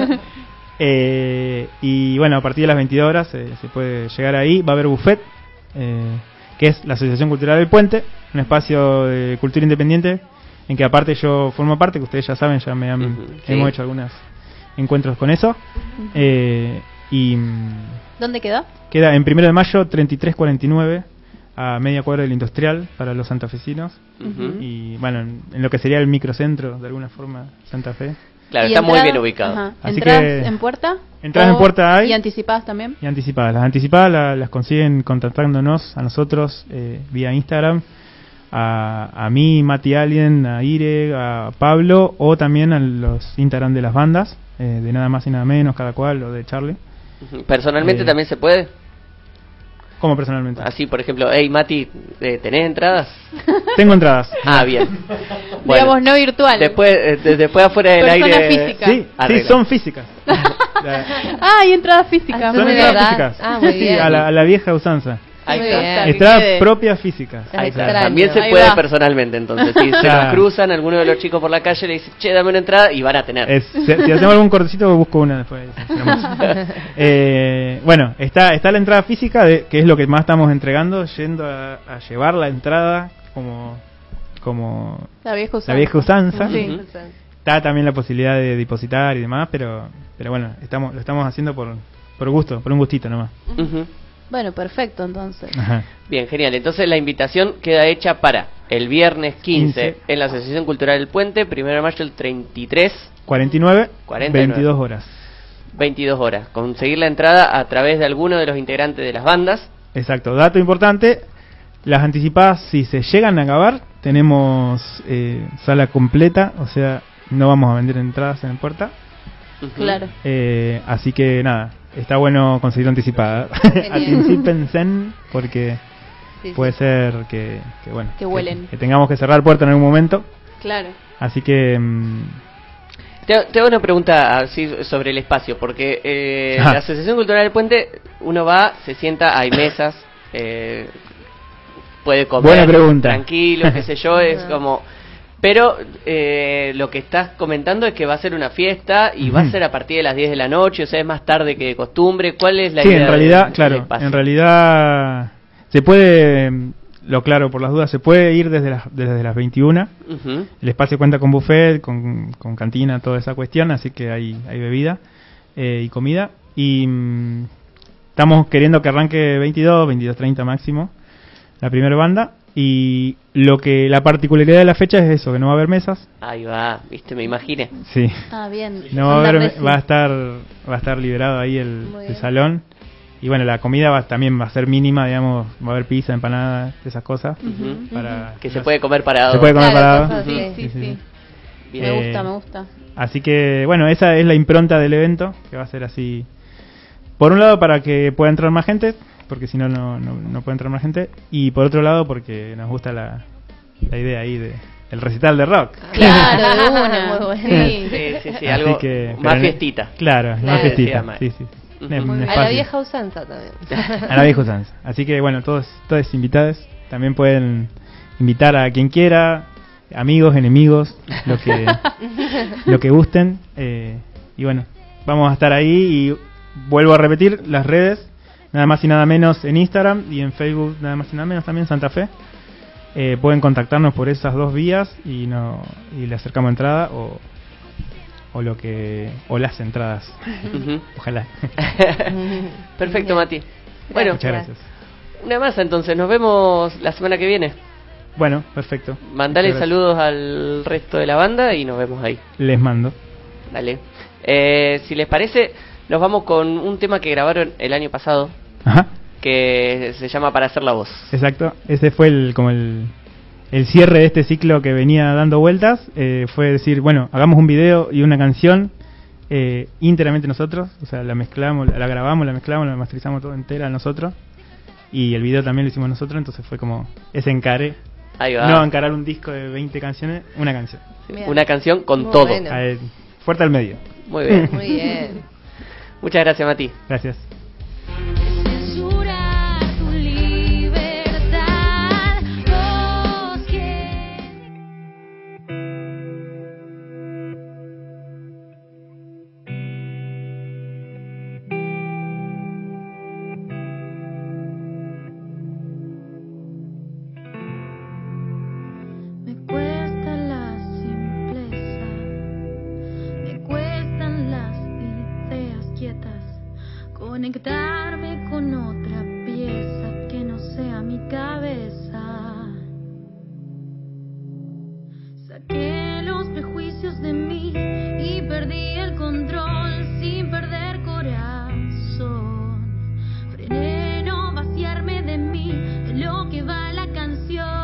Y bueno, a partir de las 22 horas se puede llegar ahí. Va a haber buffet, que es la Asociación Cultural del Puente, un espacio de cultura independiente, en que aparte yo formo parte, que ustedes ya saben, ya hemos hecho algunos encuentros con eso. Y ¿dónde quedó? Queda en 1 de mayo, 3349, a media cuadra del Industrial, para los santafesinos. Y bueno, en lo que sería el microcentro, de alguna forma, Santa Fe. Claro, está muy bien ubicado. ¿Entradas en puerta? Entradas en puerta hay. ¿Y anticipadas también? Y anticipadas. Las anticipadas las consiguen contactándonos a nosotros vía Instagram, a mí, Mati Alien, a Ire, a Pablo, o también a los Instagram de las bandas, de Nada Más y Nada Menos, Cada Cual, o de Charlie. ¿Personalmente también se puede? ¿Cómo personalmente? Así, por ejemplo, hey Mati, ¿tenés entradas? Tengo entradas. Bien. Bueno, digamos, no virtuales. Después afuera del aire. Físicas. Sí, son físicas. Hay entradas físicas. Son entradas físicas. Muy bien. A la vieja usanza. Ahí está. Entradas propias físicas. Ahí está. También se puede personalmente, entonces. Si se nos cruzan algunos de los chicos por la calle, le dicen, che, dame una entrada, y van a tener. Si hacemos algún cortecito, busco una después. Bueno, está la entrada física, que es lo que más estamos entregando, yendo a llevar la entrada como la vieja usanza. Sí. está también la posibilidad de depositar y demás, pero bueno, lo estamos haciendo por gusto, por un gustito nomás. Bueno, perfecto, entonces. Ajá. Bien, genial. Entonces la invitación queda hecha para el viernes 15 en la Asociación Cultural del Puente, 1 de mayo el 33. 49, 22 horas. 22 horas. Conseguir la entrada a través de alguno de los integrantes de las bandas. Exacto. Dato importante, las anticipadas, si se llegan a acabar, tenemos sala completa, o sea, no vamos a vender entradas en la puerta. Claro. Así que nada, está bueno conseguir anticipada. Anticípense porque puede ser que bueno, que vuelen. Que tengamos que cerrar puerta en algún momento. Claro. Así que te hago una pregunta así sobre el espacio, porque la Asociación Cultural del Puente, uno va, se sienta, hay mesas, puede comer buena pregunta. Tranquilo, qué sé yo, es como... Pero lo que estás comentando es que va a ser una fiesta y va a ser a partir de las 10 de la noche, o sea, es más tarde que de costumbre. ¿Cuál es la idea? Sí, en realidad, del claro, espacio? en realidad se puede, lo claro por las dudas, se puede ir desde las 21. El espacio cuenta con buffet, con cantina, toda esa cuestión, así que hay bebida y comida. Y estamos queriendo que arranque 22:30 máximo la primera banda. Y la particularidad de la fecha es eso, que no va a haber mesas. Ahí va, viste, me imaginé. Sí. Bien. No va a haber, va a estar liberado ahí el salón. Y bueno, la comida también va a ser mínima, digamos, va a haber pizza, empanada, esas cosas. Para que se puede comer parado. Se puede comer parado. Sí. Me gusta. Así que bueno, esa es la impronta del evento, que va a ser así. Por un lado para que pueda entrar más gente, porque si no puede entrar más gente, y por otro lado porque nos gusta la idea ahí del recital de rock. Claro, de una. Muy bueno. Sí, algo que, más fiestita. Claro, más fiestita. Sí. A la vieja usanza también. A la vieja usanza. Así que bueno, todos invitados. También pueden invitar a quien quiera, amigos, enemigos, lo que gusten. Y bueno, vamos a estar ahí y vuelvo a repetir las redes. Nada más y nada menos en Instagram y en Facebook, nada más y nada menos también Santa Fe. Pueden contactarnos por esas dos vías y le acercamos entrada o las entradas. Ojalá. Perfecto, Mati. Bueno, muchas gracias. Una más entonces, nos vemos la semana que viene. Bueno, perfecto. Mandale saludos al resto de la banda y nos vemos ahí. Les mando. Dale. Si les parece, nos vamos con un tema que grabaron el año pasado. Ajá. Que se llama Para hacer la voz. Exacto. Ese fue el cierre de este ciclo que venía dando vueltas. Fue decir, bueno, hagamos un video y una canción íntegramente nosotros. O sea, la mezclamos, la grabamos, la mezclamos, la masterizamos todo entera nosotros. Y el video también lo hicimos nosotros. Entonces fue como ese encare. Ahí va. No encarar un disco de 20 canciones, una canción. Una canción con muy todo. Bueno. Fuerte al medio. Muy bien. Muy bien. Muchas gracias, Mati. Gracias. Conectarme con otra pieza que no sea mi cabeza. Saqué los prejuicios de mí y perdí el control sin perder corazón. Frené no vaciarme de mí, de lo que va la canción.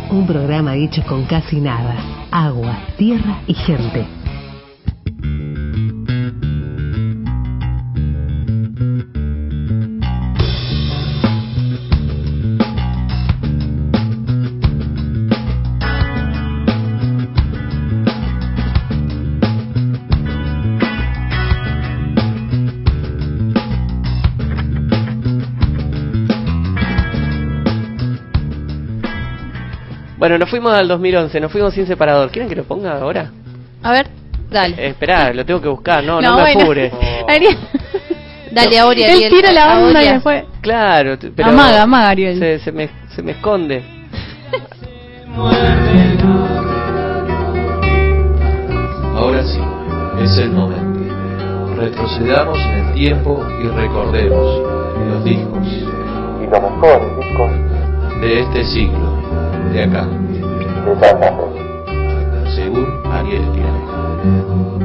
Un programa hecho con casi nada. Agua, tierra y gente. Bueno, nos fuimos al 2011, nos fuimos sin separador. ¿Quieren que lo ponga ahora? A ver, dale. Esperá, lo tengo que buscar, no me bueno. apures. Dale, Auri, Él Ariel. tira la onda y Auri. después... Claro, pero Amaga, Ariel. se me esconde. Ahora sí, es el momento. Retrocedamos en el tiempo y recordemos los discos Y los mejores discos de este siglo, de acá, de Santa Fe. según Ariel Tirano.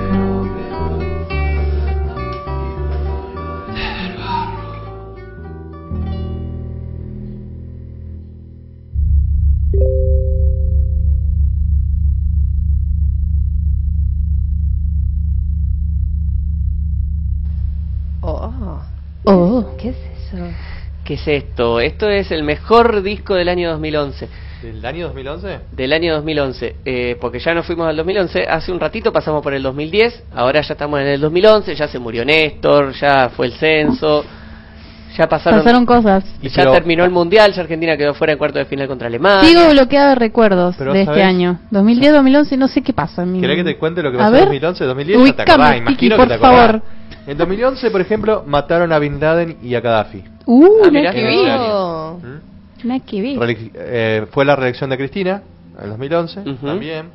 ¿Qué es eso? ¿Qué es esto? Esto es el mejor disco del año 2011. ¿Del año 2011? Del año 2011, porque ya nos fuimos al 2011, hace un ratito pasamos por el 2010, ahora ya estamos en el 2011, ya se murió Néstor, ya fue el censo, ya pasaron cosas. Ya terminó el Mundial, ya Argentina quedó fuera en cuarto de final contra Alemania. Sigo bloqueada de recuerdos Pero, de ¿sabes? este año. 2010, 2011, no sé qué pasa. ¿Querés que te cuente lo que A pasó en ver. 2011, 2010? Ubícame, Ya te acordás, Tiki, imagino por que te acordás. favor. En 2011, por ejemplo, mataron a Bin Laden y a Gaddafi. mirá qué qué bien. bien. Qué bien. Fue la reelección de Cristina en 2011 Ujú. también.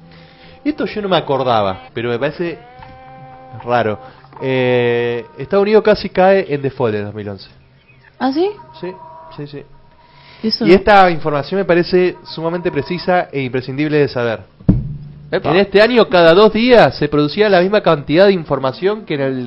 Y esto yo no me acordaba, pero me parece raro. Estados Unidos casi cae en default en 2011. ¿Ah, sí? Sí, sí, sí. Eso Y no. esta información me parece sumamente precisa e imprescindible de saber. Epa. En este año, cada 2 días se producía la misma cantidad de información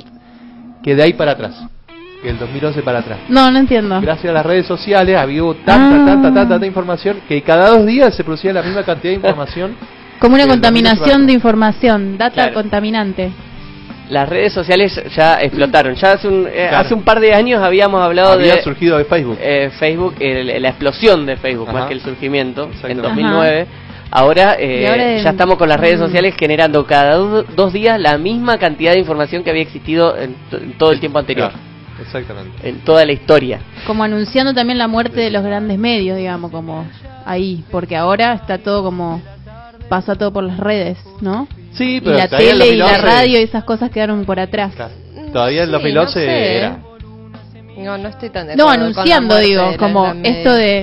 que de ahí para atrás, que el 2011 para atrás. No entiendo. Gracias a las redes sociales había tanta información que cada 2 días se producía la misma cantidad de información. Como una que el 2011 contaminación de información, data Claro. contaminante. Las redes sociales ya explotaron. Ya hace un par de años habíamos hablado había surgido de Facebook. Facebook, la explosión de Facebook, Ajá. más que el surgimiento, en Exactamente. 2009. Ahora, Y ahora ya estamos con las redes sociales generando cada 2 días la misma cantidad de información que había existido en todo el tiempo anterior, Claro, exactamente. en toda la historia. Como anunciando también la muerte de los grandes medios, digamos, como ahí. Porque ahora está todo como... Pasa todo por las redes, ¿no? Sí, Y pero la todavía en tele y la 2011 radio y esas cosas quedaron por atrás. Claro. Todavía en Sí, 2011 no sé. era. No estoy tan de No, acuerdo con la anunciando, muerte digo, de los como grandes esto medios.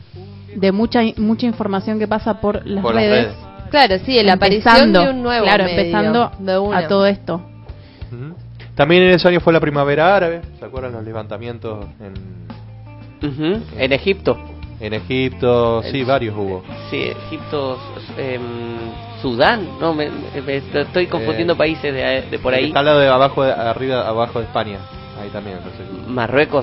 de mucha información que pasa por las Por las redes. redes. Claro, sí, la aparición Empezando, de un nuevo claro, medio, empezando de una. a todo esto. Ujú. También en ese año fue la primavera árabe. ¿Se acuerdan los levantamientos En Egipto. en Egipto? Sí, varios hubo. Sí, Egipto, Sudán, no, me estoy confundiendo países de por ahí. Está al lado de abajo, arriba, abajo de España. Ahí también. Entonces. Marruecos.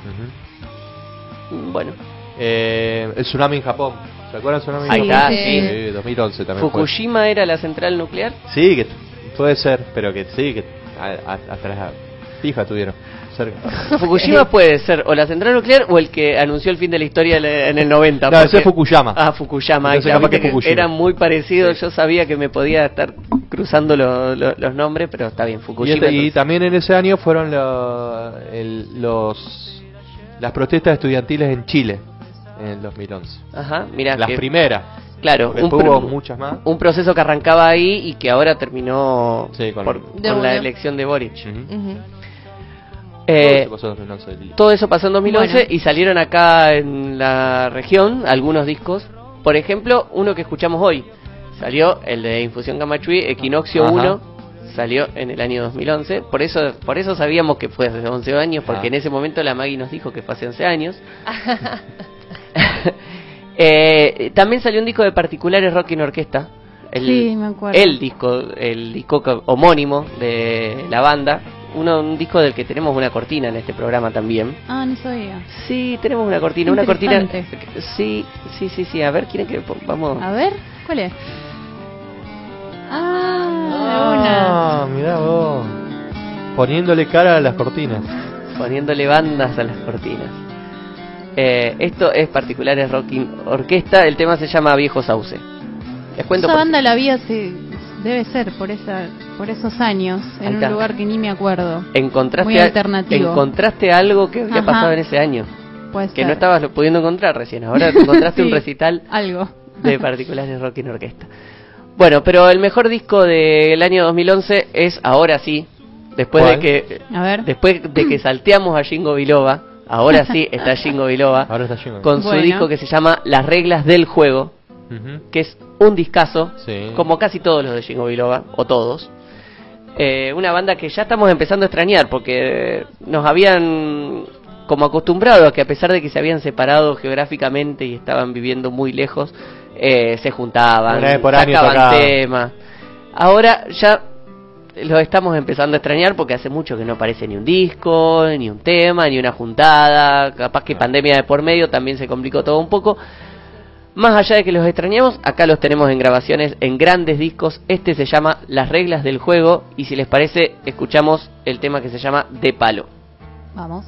Ujú. Bueno, El tsunami en Japón. ¿Se acuerdan del tsunami Ahí en está, Japón? sí. 2011 también fue. Fukushima era la central nuclear. Sí, que puede ser, pero que sí, que atrás fija tuvieron. Cerca. Fukushima puede ser o la central nuclear o el que anunció el fin de la historia en el 90. No, ese porque- es Fukuyama. Ah, Fukuyama. Entonces, Claro, capaz que viste que Fukushima. eran muy parecidos. Sí. Yo sabía que me podía estar cruzando los nombres, pero está bien, Y, Fukushima. y entonces. también en ese año fueron las protestas estudiantiles en Chile en el 2011. Ajá, mira. Las primeras. Claro, Porque después hubo muchas más. un proceso que arrancaba ahí y que ahora terminó Sí, con- con De la una. elección de Boric. Ujú. Todo eso pasó en 2011 Bueno. y salieron acá en la región algunos discos. Por ejemplo, uno que escuchamos hoy. Salió el de Infusión Camachuí, Equinoccio Ajá. 1. Salió en el año 2011. Por eso sabíamos que fue hace 11 años, porque Ah. en ese momento la Maggie nos dijo que fue hace 11 años. También salió un disco de Particulares Rock en Orquesta. Sí, me acuerdo. El disco homónimo de la banda. un disco del que tenemos una cortina en este programa también. Ah, no sabía. Sí, tenemos una cortina, Sí, a ver, ¿quieren que vamos? A ver, ¿cuál es? Una. Mirá vos. Poniéndole cara a las cortinas. Poniéndole bandas a las cortinas. Esto es Particulares Rocking Orquesta, el tema se llama Viejo Sauce. Les cuento. Esa banda la vi debe ser por esos años, en un lugar que ni me acuerdo. Muy alternativo. ¿Encontraste algo que había pasado en ese año? Puede que ser. no estabas pudiendo encontrar recién. Ahora encontraste sí, un recital algo de Particulares Rocking Orquesta. Bueno, pero el mejor disco del año 2011 es ahora sí, después de que salteamos a Jingo Biloba. Ahora sí está Jingo Biloba con su disco que se llama Las Reglas del Juego, que es un discazo, como casi todos los de Jingo Biloba, o todos. Una banda que ya estamos empezando a extrañar, porque nos habían como acostumbrado a que a pesar de que se habían separado geográficamente y estaban viviendo muy lejos, se juntaban, sacaban temas. Ahora ya lo estamos empezando a extrañar porque hace mucho que no aparece ni un disco, ni un tema, ni una juntada. Capaz que pandemia de por medio también se complicó todo un poco. Más allá de que los extrañamos, acá los tenemos en grabaciones, en grandes discos. Este se llama Las Reglas del Juego y si les parece escuchamos el tema que se llama De Palo. Vamos.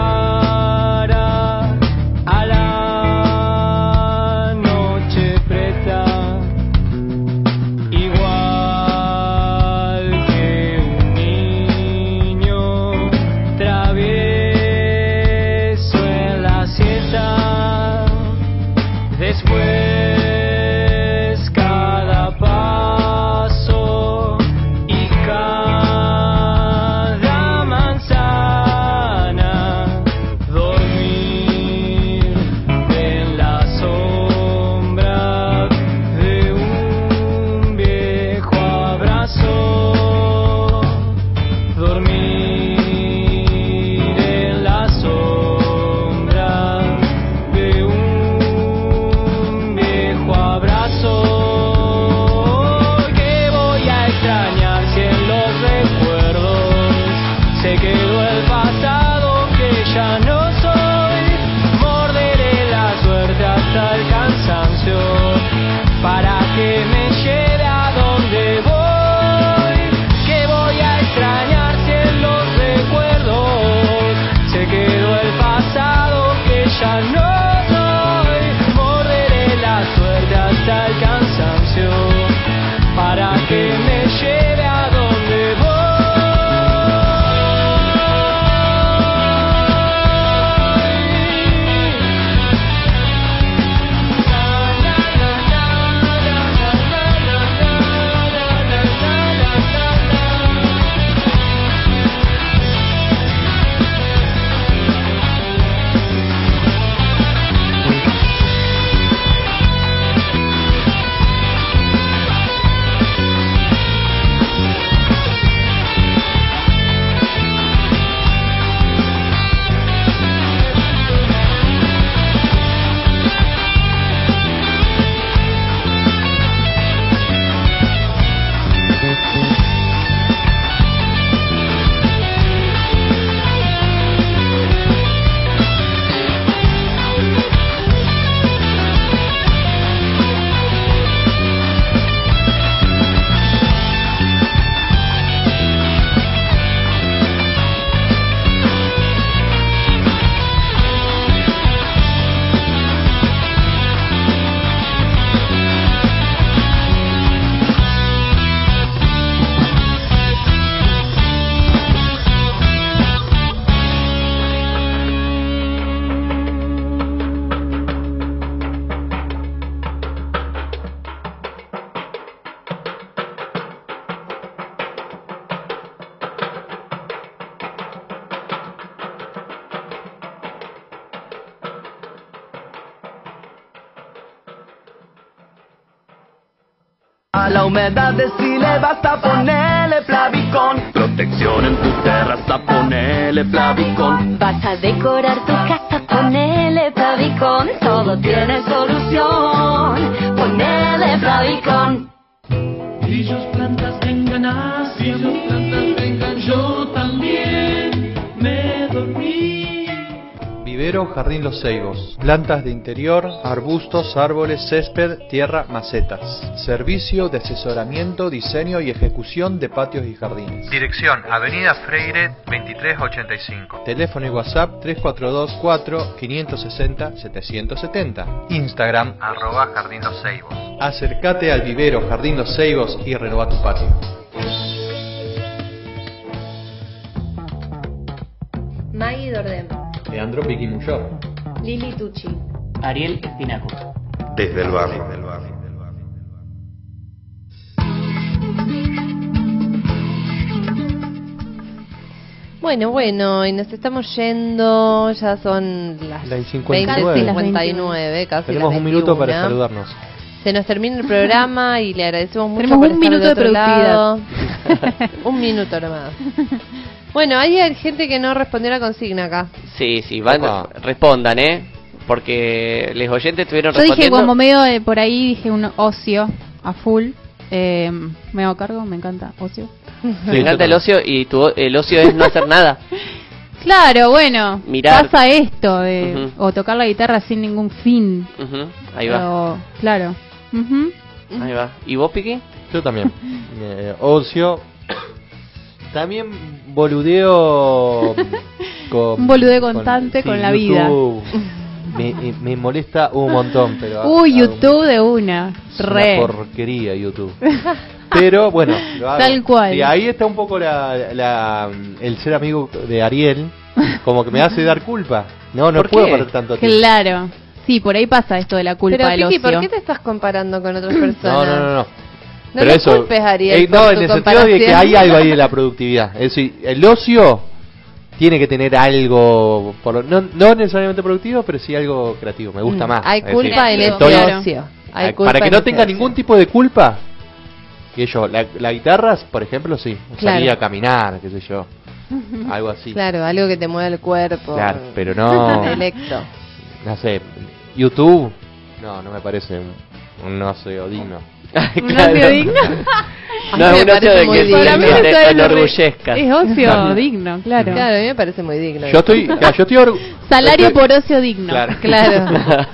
Pre Baja la humedad, decile basta, ponele Plavicon. Protección en tu terraza, ponele Plavicon. Vas a decorar tu casa, ponele Plavicon. Todo tiene solución, ponele Plavicon. Grillos, plantas, vengan así. Grillos, plantas, vengan, yo también me dormí. Vivero Jardín Los Ceibos. Plantas de interior, arbustos, árboles, césped, tierra, macetas. Servicio de asesoramiento, diseño y ejecución de patios y jardines. Dirección: Avenida Freire 2385. Teléfono y WhatsApp 3424-560-770. Instagram @Jardín Los Ceibos. Acércate al Vivero Jardín Los Ceibos y renueva tu patio. Maggie Dordem. Leandro Piqui Muyor. Lili Tucci. Ariel Espinaco. Desde el barrio. Bueno, y nos estamos yendo, ya son las 20:59, casi. Tenemos las un minuto 21. para saludarnos. Se nos termina el programa y le agradecemos mucho. Tenemos por un estar minuto del de otro lado. productividad. Un minuto nomás. Bueno, hay gente que no respondió la consigna acá. Sí, respondan, porque los oyentes estuvieron Yo dije respondiendo. como medio por ahí, dije un ocio a full. Me hago cargo, me encanta ocio. Me encanta el ocio y el ocio es no hacer nada. Claro, bueno, Mirar. pasa esto de o tocar la guitarra sin ningún fin. Ahí va. Pero, claro. Ahí va. ¿Y vos, Piqui? Yo también. Ocio. También boludeo con... Un boludeo constante con la vida. Me molesta un montón, pero... YouTube de una. Una porquería YouTube. Pero bueno, lo hago. Tal cual. Y ahí está un poco el ser amigo de Ariel, como que me hace dar culpa. No puedo perder tanto tiempo. Claro. Sí, por ahí pasa esto de la culpa Pero, del Piqui, ocio. ¿por qué te estás comparando con otras personas? No. No pero lo eso, culpes, Ariel, no, por en tu el sentido de que comparación. hay algo ahí de la productividad. Es decir, el ocio tiene que tener algo, no necesariamente productivo, pero sí algo creativo. Me gusta más. Hay culpa en ese ocio. Hay culpa para que en no ese tenga ocio. ningún tipo de culpa. Que yo, la guitarra, por ejemplo, sí. Claro. Salir a caminar, qué sé yo. Algo así. Claro, algo que te mueva el cuerpo. Claro, pero no. Intelecto. No sé, YouTube, no me parece un ocio digno. ¿Un ocio digno? No es un ocio de que te enorgullezcas. Es ocio digno, claro. Claro, a mí me parece muy digno. Yo estoy Salario por ocio digno. Claro.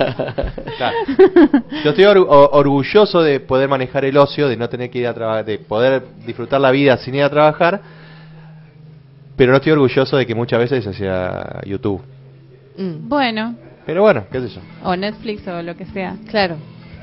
Yo estoy orgulloso de poder manejar el ocio, de no tener que ir a trabajar, de poder disfrutar la vida sin ir a trabajar, pero no estoy orgulloso de que muchas veces hacia YouTube. Bueno. Pero bueno, qué sé yo. O Netflix o lo que sea. Claro.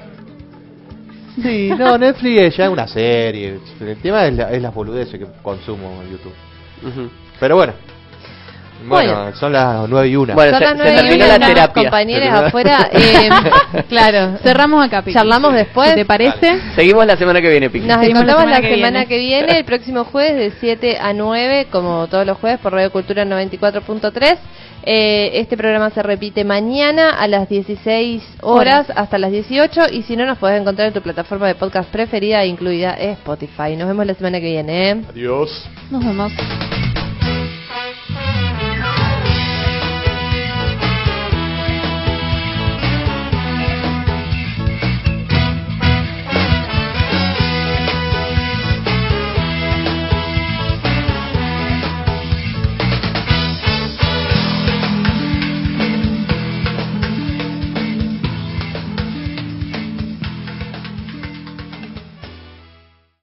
Sí, Netflix es ya una serie. El tema es las boludeces que consumo en YouTube. Pero bueno, son las 9:01. Bueno, se terminó la terapia. Compañeros afuera, claro. Cerramos acá, Piqui. Charlamos después. ¿Te parece? Seguimos la semana que viene, Piqui. Nos encontramos la semana que viene, el próximo jueves de 7 a 9, como todos los jueves, por Radio Cultura 94.3. Este programa se repite mañana a las 16 horas hasta las 18, y si no, nos podés encontrar en tu plataforma de podcast preferida, incluida Spotify. Nos vemos la semana que viene. Adiós. Nos vemos.